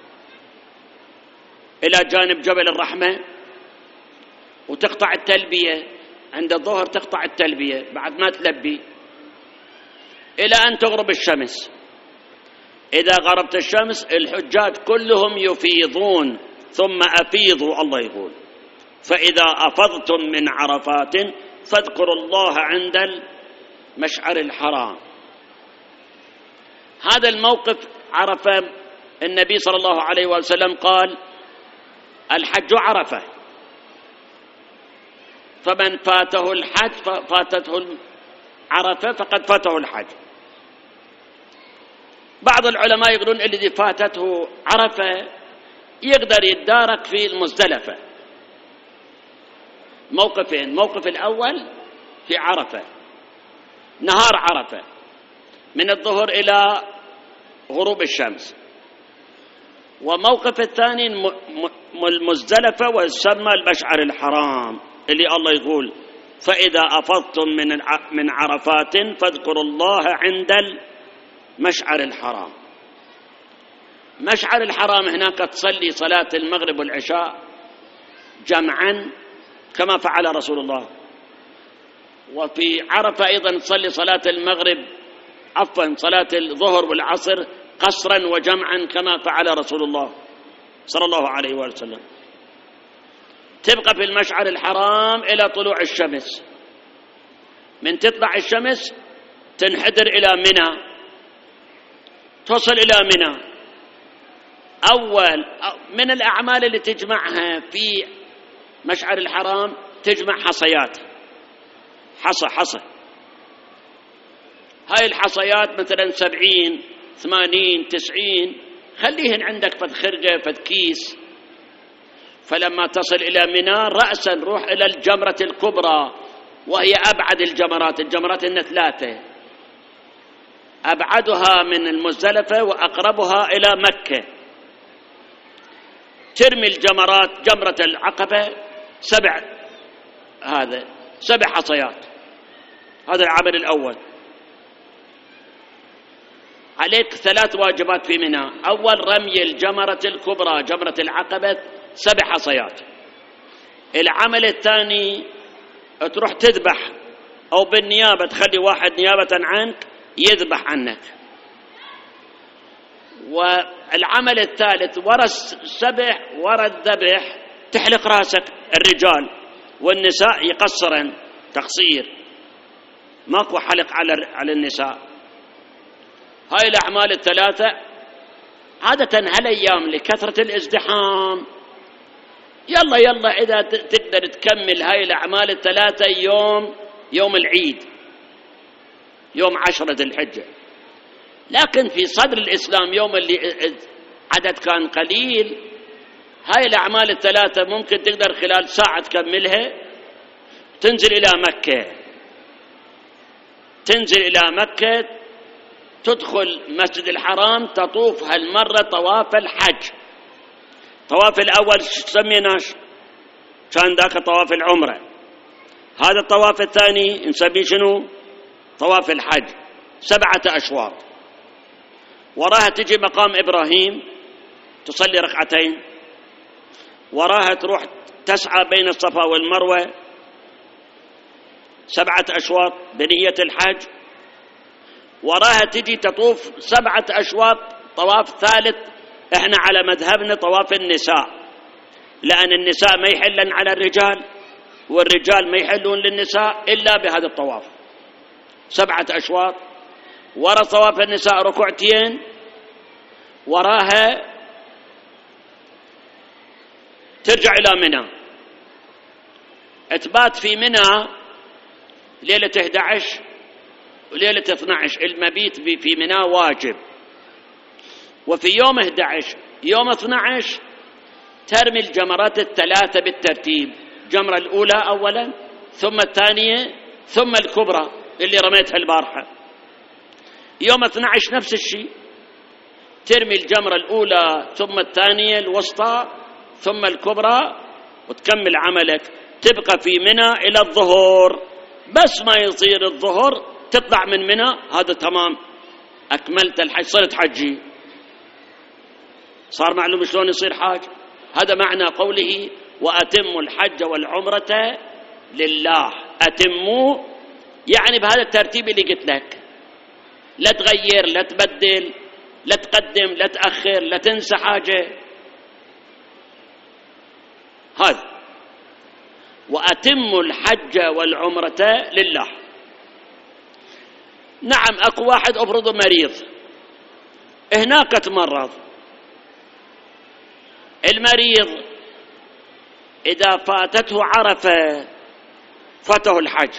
إلى جانب جبل الرحمة وتقطع التلبية. عند الظهر تقطع التلبية بعد ما تلبي إلى أن تغرب الشمس. إذا غربت الشمس الحجاج كلهم يفيضون، ثم أفيضوا، الله يقول فإذا أفضتم من عرفات فاذكروا الله عند المشعر الحرام. هذا الموقف عرفة النبي صلى الله عليه وسلم قال الحج عرفة، فمن فاته الحج فاتته عرفة فقد فاته الحج. بعض العلماء يقولون الذي فاتته عرفة يقدر يتدارك في المزدلفة. موقفين، موقف الأول في عرفة نهار عرفة من الظهر إلى غروب الشمس، وموقف الثاني المزدلفة ويسمى المشعر الحرام اللي الله يقول فإذا أفضتم من عرفات فاذكروا الله عند المشعر الحرام. مشعر الحرام هناك تصلي صلاة المغرب والعشاء جمعا كما فعل رسول الله، وفي عرفة أيضا تصلي صلاة صلاة الظهر والعصر قصرا وجمعا كما فعل رسول الله صلى الله عليه وسلم. تبقى في المشعر الحرام إلى طلوع الشمس. من تطلع الشمس تنحدر إلى منى، تصل إلى منى. أول من الأعمال اللي تجمعها في مشعر الحرام تجمع حصيات، حصى هاي الحصيات مثلا 70 80 90 خليهن عندك فد خرجة فد كيس. فلما تصل إلى منى رأسا روح إلى الجمرة الكبرى، وهي أبعد الجمرات إن 3، أبعدها من المزدلفة وأقربها إلى مكة. ترمي الجمرات، جمرة العقبة 7 حصيات. هذا العمل الأول. عليك 3 واجبات في منى. أول رمي الجمرة الكبرى جمرة العقبة 7 حصيات. العمل الثاني تروح تذبح أو بالنيابة، تخلي واحد نيابة عنك يذبح عنك. والعمل الثالث ورا السبح ورا الذبح تحلق راسك الرجال، والنساء يقصرن تقصير، ماكو حلق على النساء. هاي الأعمال ال3 عادة هالأيام لكثرة الازدحام يلا إذا تقدر تكمل هاي الأعمال ال3 يوم العيد، يوم 10 ذي الحجة. لكن في صدر الإسلام يوم اللي عدد كان قليل، هاي الأعمال ال3 ممكن تقدر خلال ساعة تكملها. تنزل إلى مكة، تدخل مسجد الحرام، تطوف هالمرة طواف الحج. طواف الأول سميناش كان ذاك طواف العمرة. هذا الطواف الثاني نسميه شنو؟ طواف الحج، 7 أشواط. وراها تجي مقام إبراهيم تصلي 2 ركعتين. وراها تروح تسعى بين الصفا والمروة 7 أشواط بنية الحج. وراها تجي تطوف 7 أشواط طواف ثالث. احنا على مذهبنا طواف النساء، لأن النساء ما يحلن على الرجال، والرجال ما يحلون للنساء إلا بهذا الطواف 7 أشواط. ورا طواف النساء 2 ركعتين. وراها ترجع إلى منى، تبات في منى ليلة 11 وليلة 12. المبيت في منى واجب. وفي يوم 11 يوم 12 ترمي الجمرات ال3 بالترتيب. الجمرة الأولى أولا، ثم الثانية، ثم الكبرى اللي رميتها البارحة. يوم 12 نفس الشيء، ترمي الجمرة الأولى ثم الثانية الوسطى ثم الكبرى وتكمل عملك. تبقى في منى إلى الظهر، بس ما يصير الظهر تطلع من منى، هذا تمام، أكملت الحج، صرت حجي، صار معلوم شلون يصير حاج. هذا معنى قوله وأتموا الحج والعمرة لله. أتموا يعني بهذا الترتيب اللي قلت لك، لا تغير لا تبدل لا تقدم لا تأخر لا تنسى حاجة. هذا وأتموا الحج والعمرة لله. نعم أكو واحد أفرض مريض هناك تمرض. المريض إذا فاتته عرفة فاته الحج.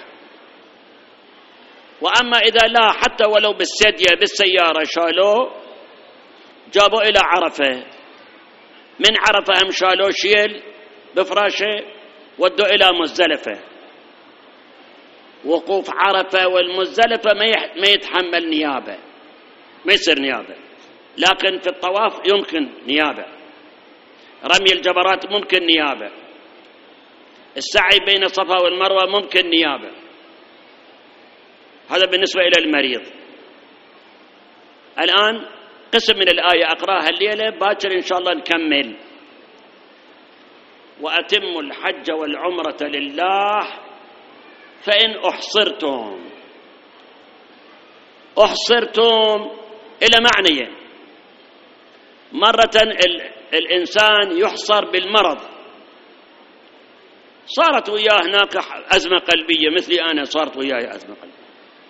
وأما إذا لا، حتى ولو بالسدية بالسيارة شالوه جابوا إلى عرفة، من عرفة هم شالوه شيل بفراشه ودوا إلى مزدلفة. وقوف عرفة والمزدلفة ما يتحمل نيابة، ما يصير نيابة. لكن في الطواف يمكن نيابة، رمي الجبرات ممكن نيابة. السعي بين الصفا والمروة ممكن نيابة. هذا بالنسبة إلى المريض. الآن قسم من الآية أقرأها الليلة، باكر إن شاء الله نكمل. وأتموا الحج والعمرة لله فإن أحصرتم إلى معنيين. مرة الإنسان يحصر بالمرض، صارت وياه هناك أزمة قلبية، مثلي أنا صارت وياي أزمة قلبية،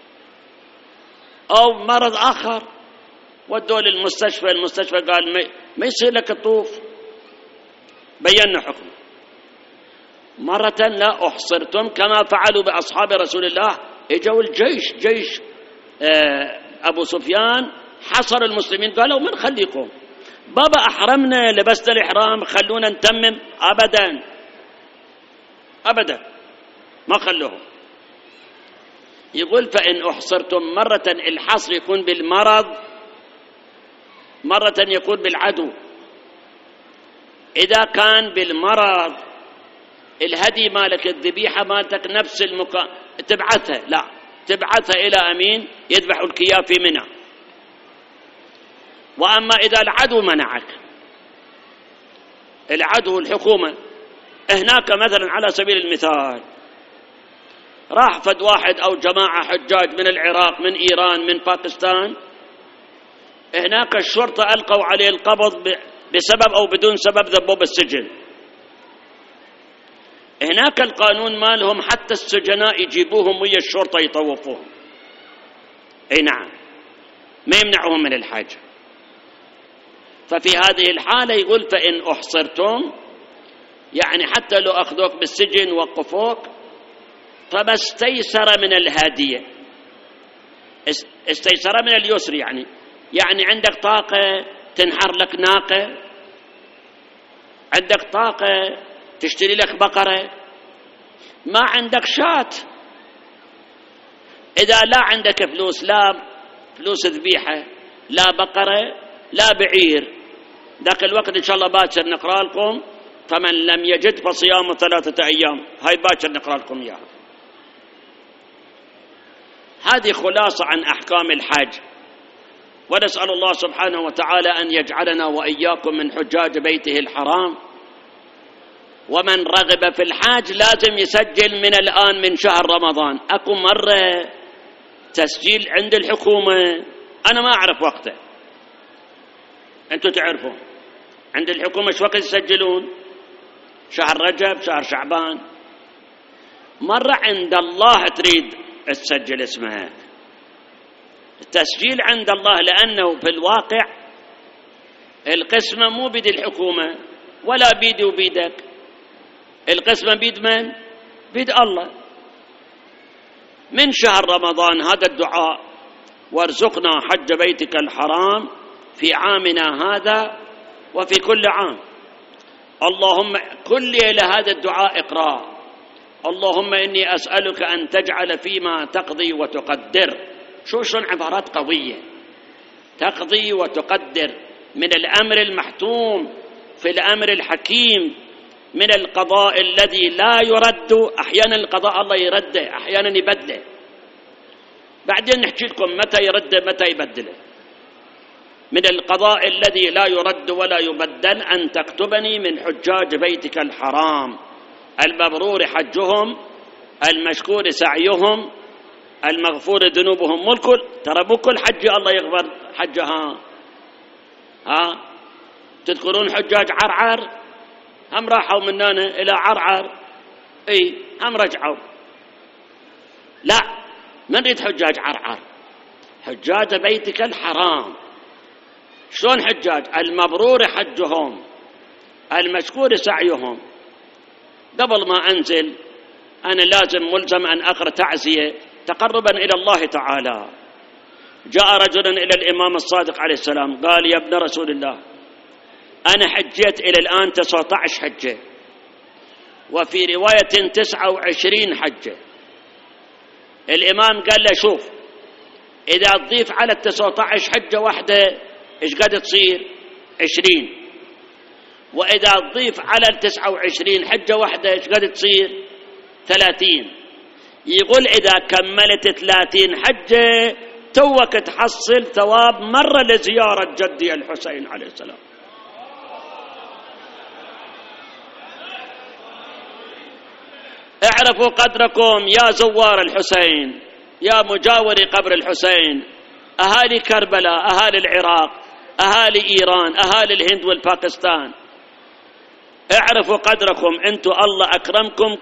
أو مرض آخر ودوا للمستشفى، المستشفى قال ما يصير لك تطوف، بينا حكم. مرة لا أحصرتم كما فعلوا بأصحاب رسول الله، اجوا الجيش، جيش أبو سفيان حصر المسلمين، قالوا من خليكم بابا أحرمنا لبسنا الإحرام خلونا نتمم، أبدا أبدا ما خلوه. يقول فإن أحصرتم، مرة الحصر يكون بالمرض، مرة يكون بالعدو. إذا كان بالمرض الهدي مالك، الذبيحة مالتك نفس المكان تبعثها، لا تبعثها إلى أمين يذبح الكياف في منى. وأما إذا العدو منعك، العدو الحكومة هناك مثلا على سبيل المثال راح فد واحد أو جماعة حجاج من العراق من إيران من باكستان، هناك الشرطة ألقوا عليه القبض بسبب أو بدون سبب، ذبوه بالسجن. هناك القانون مالهم حتى السجناء يجيبوهم ويا الشرطة يطوفوهم، أي نعم، ما يمنعهم من الحج. ففي هذه الحالة يقول فإن أحصرتم، يعني حتى لو أخذوك بالسجن وقفوك، فما استيسر من الهدي، استيسر من اليسر، يعني عندك طاقة تنحر لك ناقة، عندك طاقة تشتري لك بقرة، ما عندك شاة، إذا لا عندك فلوس، لا فلوس ذبيحة لا بقرة لا بعير، ذاك الوقت إن شاء الله باكر نقرأ لكم فمن لم يجد فصيام 3 أيام، هاي باكر نقرأ لكم إياها. هذه خلاصة عن أحكام الحج، ونسأل الله سبحانه وتعالى أن يجعلنا وإياكم من حجاج بيته الحرام. ومن رغب في الحج لازم يسجل من الآن من شهر رمضان. أكو مرة تسجيل عند الحكومة، أنا ما أعرف وقته، أنتوا تعرفون عند الحكومة إيش وقت يسجلون؟ شهر رجب، شهر شعبان. مرة عند الله تريد تسجل اسمها، التسجيل عند الله، لأنه في الواقع القسمة مو بيد الحكومة ولا بيدي وبيدك، القسمة بيد من؟ بيد الله. من شهر رمضان هذا الدعاء: وارزقنا حج بيتك الحرام في عامنا هذا وفي كل عام. اللهم كل ليلة هذا الدعاء اقرأ: اللهم إني أسألك أن تجعل فيما تقضي وتقدر. شلون عبارات قوية، تقضي وتقدر، من الأمر المحتوم في الأمر الحكيم، من القضاء الذي لا يرد. أحيانا القضاء الله يرده، أحيانا يبدله، بعدين نحكي لكم متى يرده متى يبدله. من القضاء الذي لا يرد ولا يبدل أن تكتبني من حجاج بيتك الحرام المبرور حجهم، المشكور سعيهم، المغفور ذنوبهم. والكل ترى مو كل حج الله يغفر حجها. تذكرون حجاج عرعر؟ هم راحوا من هنا إلى عرعر، هم رجعوا. لا، من ريد حجاج عرعر؟ حجاج بيتك الحرام. شلون حجاج؟ المبرور حجهم، المشكور سعيهم. قبل ما أنزل أنا لازم ملزم أن أقرأ تعزية تقربا إلى الله تعالى. جاء رجل إلى الإمام الصادق عليه السلام قال: يا ابن رسول الله، أنا حجيت إلى الآن 19 حجة، وفي رواية 29 حجة. الإمام قال له: شوف، إذا تضيف على 19 حجة واحدة إيش قد تصير؟ 20. وإذا تضيف على 29 حجة واحدة إيش قد تصير؟ 30. يقول إذا كملت 30 حجة توك تحصل ثواب مرة لزيارة جدي الحسين عليه السلام. اعرفوا قدركم يا زوار الحسين، يا مجاوري قبر الحسين، أهالي كربلاء، أهالي العراق، أهالي إيران، أهالي الهند والباكستان. اعرفوا قدركم، أنتم الله أكرمكم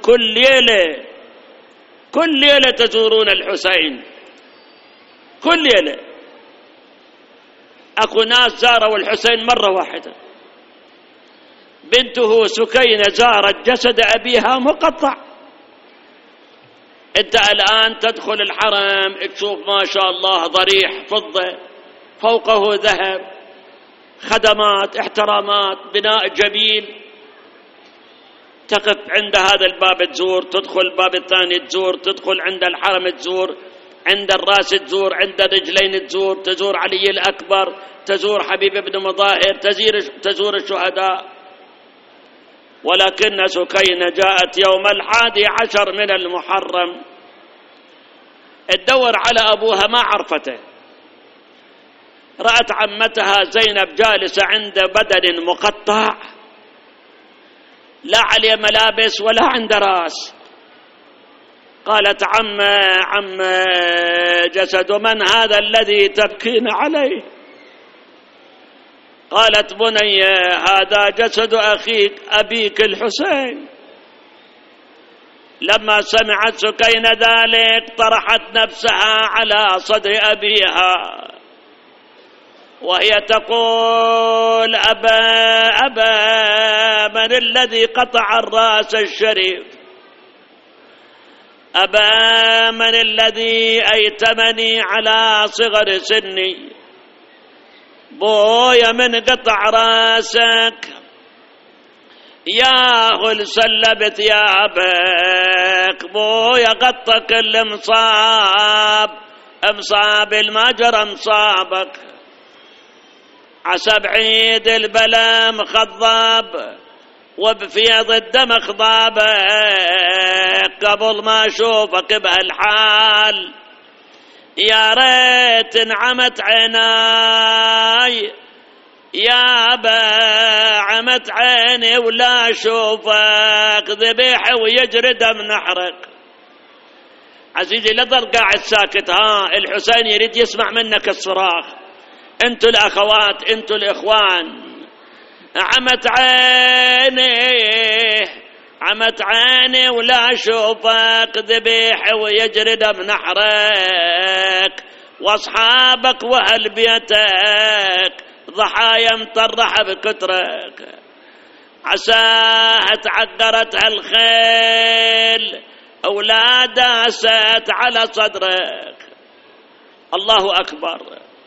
كل ليلة تزورون الحسين، كل ليلة. أكو ناس زاروا الحسين مرة واحدة، بنته سكينة زارت جسد أبيها مقطع. أنت الآن تدخل الحرم تشوف ما شاء الله ضريح فضة فوقه ذهب، خدمات، احترامات، بناء جميل. تقف عند هذا الباب تزور، تدخل الباب الثاني تزور، تدخل عند الحرم تزور، عند الراس تزور، عند الرجلين تزور، تزور علي الأكبر، تزور حبيب بن مظاهر، تزور الشهداء. ولكن سكينة جاءت يوم 11 من المحرم تدور على أبوها ما عرفته. رأت عمتها زينب جالسة عند بدن مقطع لا عليه ملابس ولا عند راس. قالت عم جسد من هذا الذي تبكين عليه؟ قالت بني هذا جسد أبيك الحسين. لما سمعت سكينة ذلك طرحت نفسها على صدر أبيها وهي تقول أبا من الذي قطع الرأس الشريف؟ أبا من الذي أيتمني على صغر سني؟ بويا من قطع راسك؟ يا غل سلبت يا أباك، بويا قطع كل مصاب المجرى مصابك. عسى بعيد البلا مخضب وبفيض الدم خضابك، قبل ما اشوفك بهالحال يا ريت انعمت عيناي. يا ابا عمت عيني ولا اشوفك، ذبيح ويجري دم نحرق. عزيزي لا تظل قاعد ساكت، الحسين يريد يسمع منك الصراخ. انتوا الاخوات، انتوا الاخوان، عمت عيني ولا اشوفك، ذبيح ويجري دم نحرك. واصحابك واهل بيتك ضحايا مطرحه بكترك. عساها تعقرت هالخيل اولادها ست على صدرك. الله اكبر.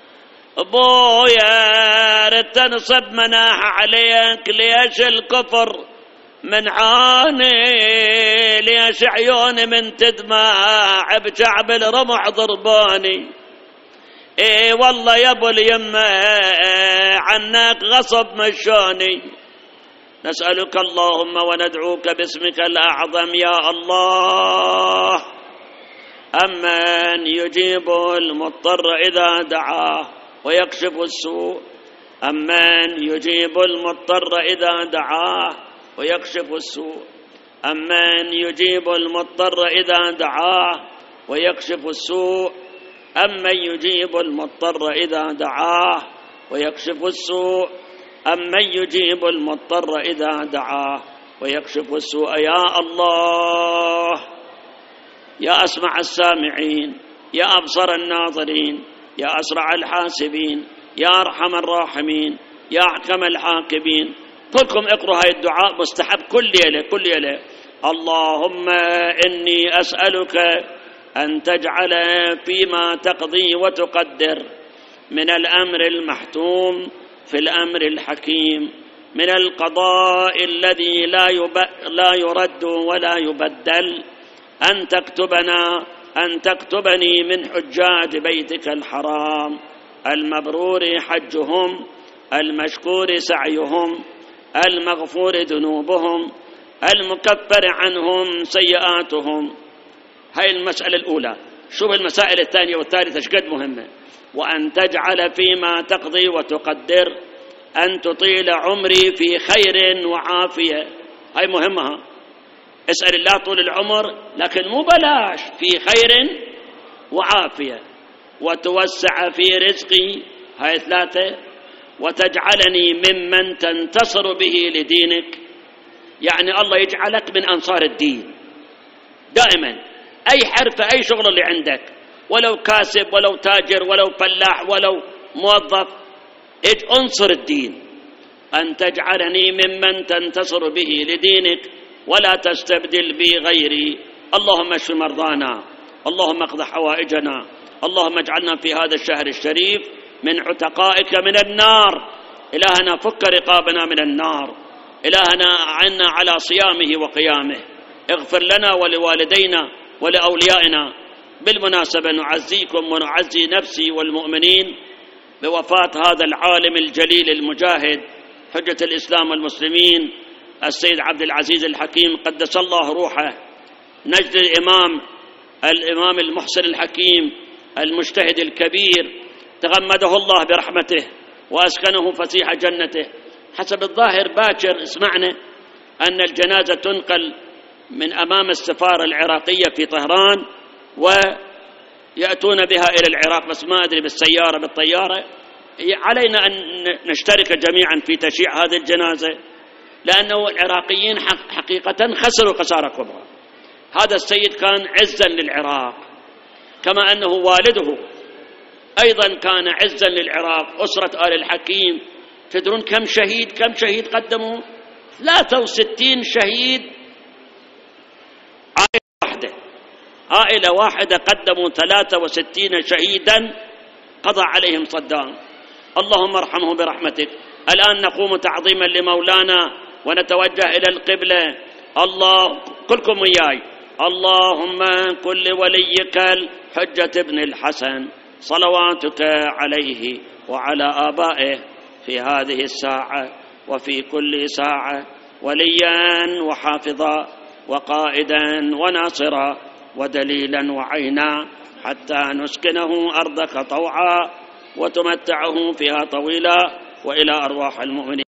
ابويا رد تنصب مناحة عليك، ليش الكفر من عاني؟ ليش عيوني من تدمع بشعب الرمح ضرباني؟ ايه والله يا ابو اليمه عنك غصب مشاني. نسألك اللهم وندعوك باسمك الأعظم يا الله، أمن يجيب المضطر إذا دعاه ويكشف السوء، أمن يجيب المضطر إذا دعاه ويكشف السوء، أمن يجيب المضطر إذا دعاه ويكشف السوء، أمن يجيب المضطر إذا دعاه ويكشف السوء، أمن يجيب المضطر إذا دعاه ويكشف السوء. يا الله، يا أسمع السامعين، يا أبصر الناظرين، يا أسرع الحاسبين، يا أرحم الراحمين، يا أحكم الحاكمين. كلكم اقروا هاي الدعاء مستحب كل ليلة. اللهم إني أسألك أن تجعل فيما تقضي وتقدر من الأمر المحتوم في الأمر الحكيم، من القضاء الذي لا يرد ولا يبدل، أن تكتبني من حجاج بيتك الحرام المبرور حجهم المشكور سعيهم المغفور ذنوبهم المكفر عنهم سيئاتهم. هاي المسألة الأولى. شوف المسائل الثانية والثالثة شقد مهمة. وأن تجعل فيما تقضي وتقدر أن تطيل عمري في خير وعافية. هاي مهمة. اسأل الله طول العمر لكن مو بلاش، في خير وعافية، وتوسع في رزقي. هاي ثلاثة. وتجعلني ممن تنتصر به لدينك، يعني الله يجعلك من أنصار الدين دائما. أي حرفة أي شغل اللي عندك، ولو كاسب ولو تاجر ولو فلاح ولو موظف، انصر الدين. أن تجعلني ممن تنتصر به لدينك ولا تستبدل بي غيري. اللهم اشف مرضانا، اللهم اقض حوائجنا، اللهم اجعلنا في هذا الشهر الشريف من عتقائك من النار. إلهنا فك رقابنا من النار، إلهنا أعنا على صيامه وقيامه. اغفر لنا ولوالدينا ولأوليائنا. بالمناسبة نعزيكم ونعزي نفسي والمؤمنين بوفاة هذا العالم الجليل المجاهد حجة الإسلام والمسلمين السيد عبد العزيز الحكيم قدس الله روحه، نجد الإمام المحسن الحكيم المجتهد الكبير، تغمده الله برحمته وأسكنه فسيح جنته. حسب الظاهر باكر سمعنا أن الجنازة تنقل من أمام السفارة العراقية في طهران ويأتون بها إلى العراق، بس ما أدري بالسيارة بالطيارة. علينا أن نشترك جميعا في تشييع هذه الجنازة، لأنه العراقيين حقيقة خسروا خسارة كبرى. هذا السيد كان عزا للعراق، كما أنه والده أيضا كان عزا للعراق. أسرة آل الحكيم تدرون كم شهيد قدموا؟ 63 شهيد. عائلة واحدة قدموا 63 شهيدا قضى عليهم صدام. اللهم ارحمه برحمتك. الآن نقوم تعظيما لمولانا ونتوجه إلى القبلة. الله كلكم وياي. اللهم كن لوليك الحجة ابن الحسن صلواتك عليه وعلى آبائه في هذه الساعة وفي كل ساعة وليا وحافظا وقائدا وناصرا ودليلا وعينا، حتى نسكنه أرضك طوعا وتمتعه فيها طويلا، وإلى أرواح المؤمنين.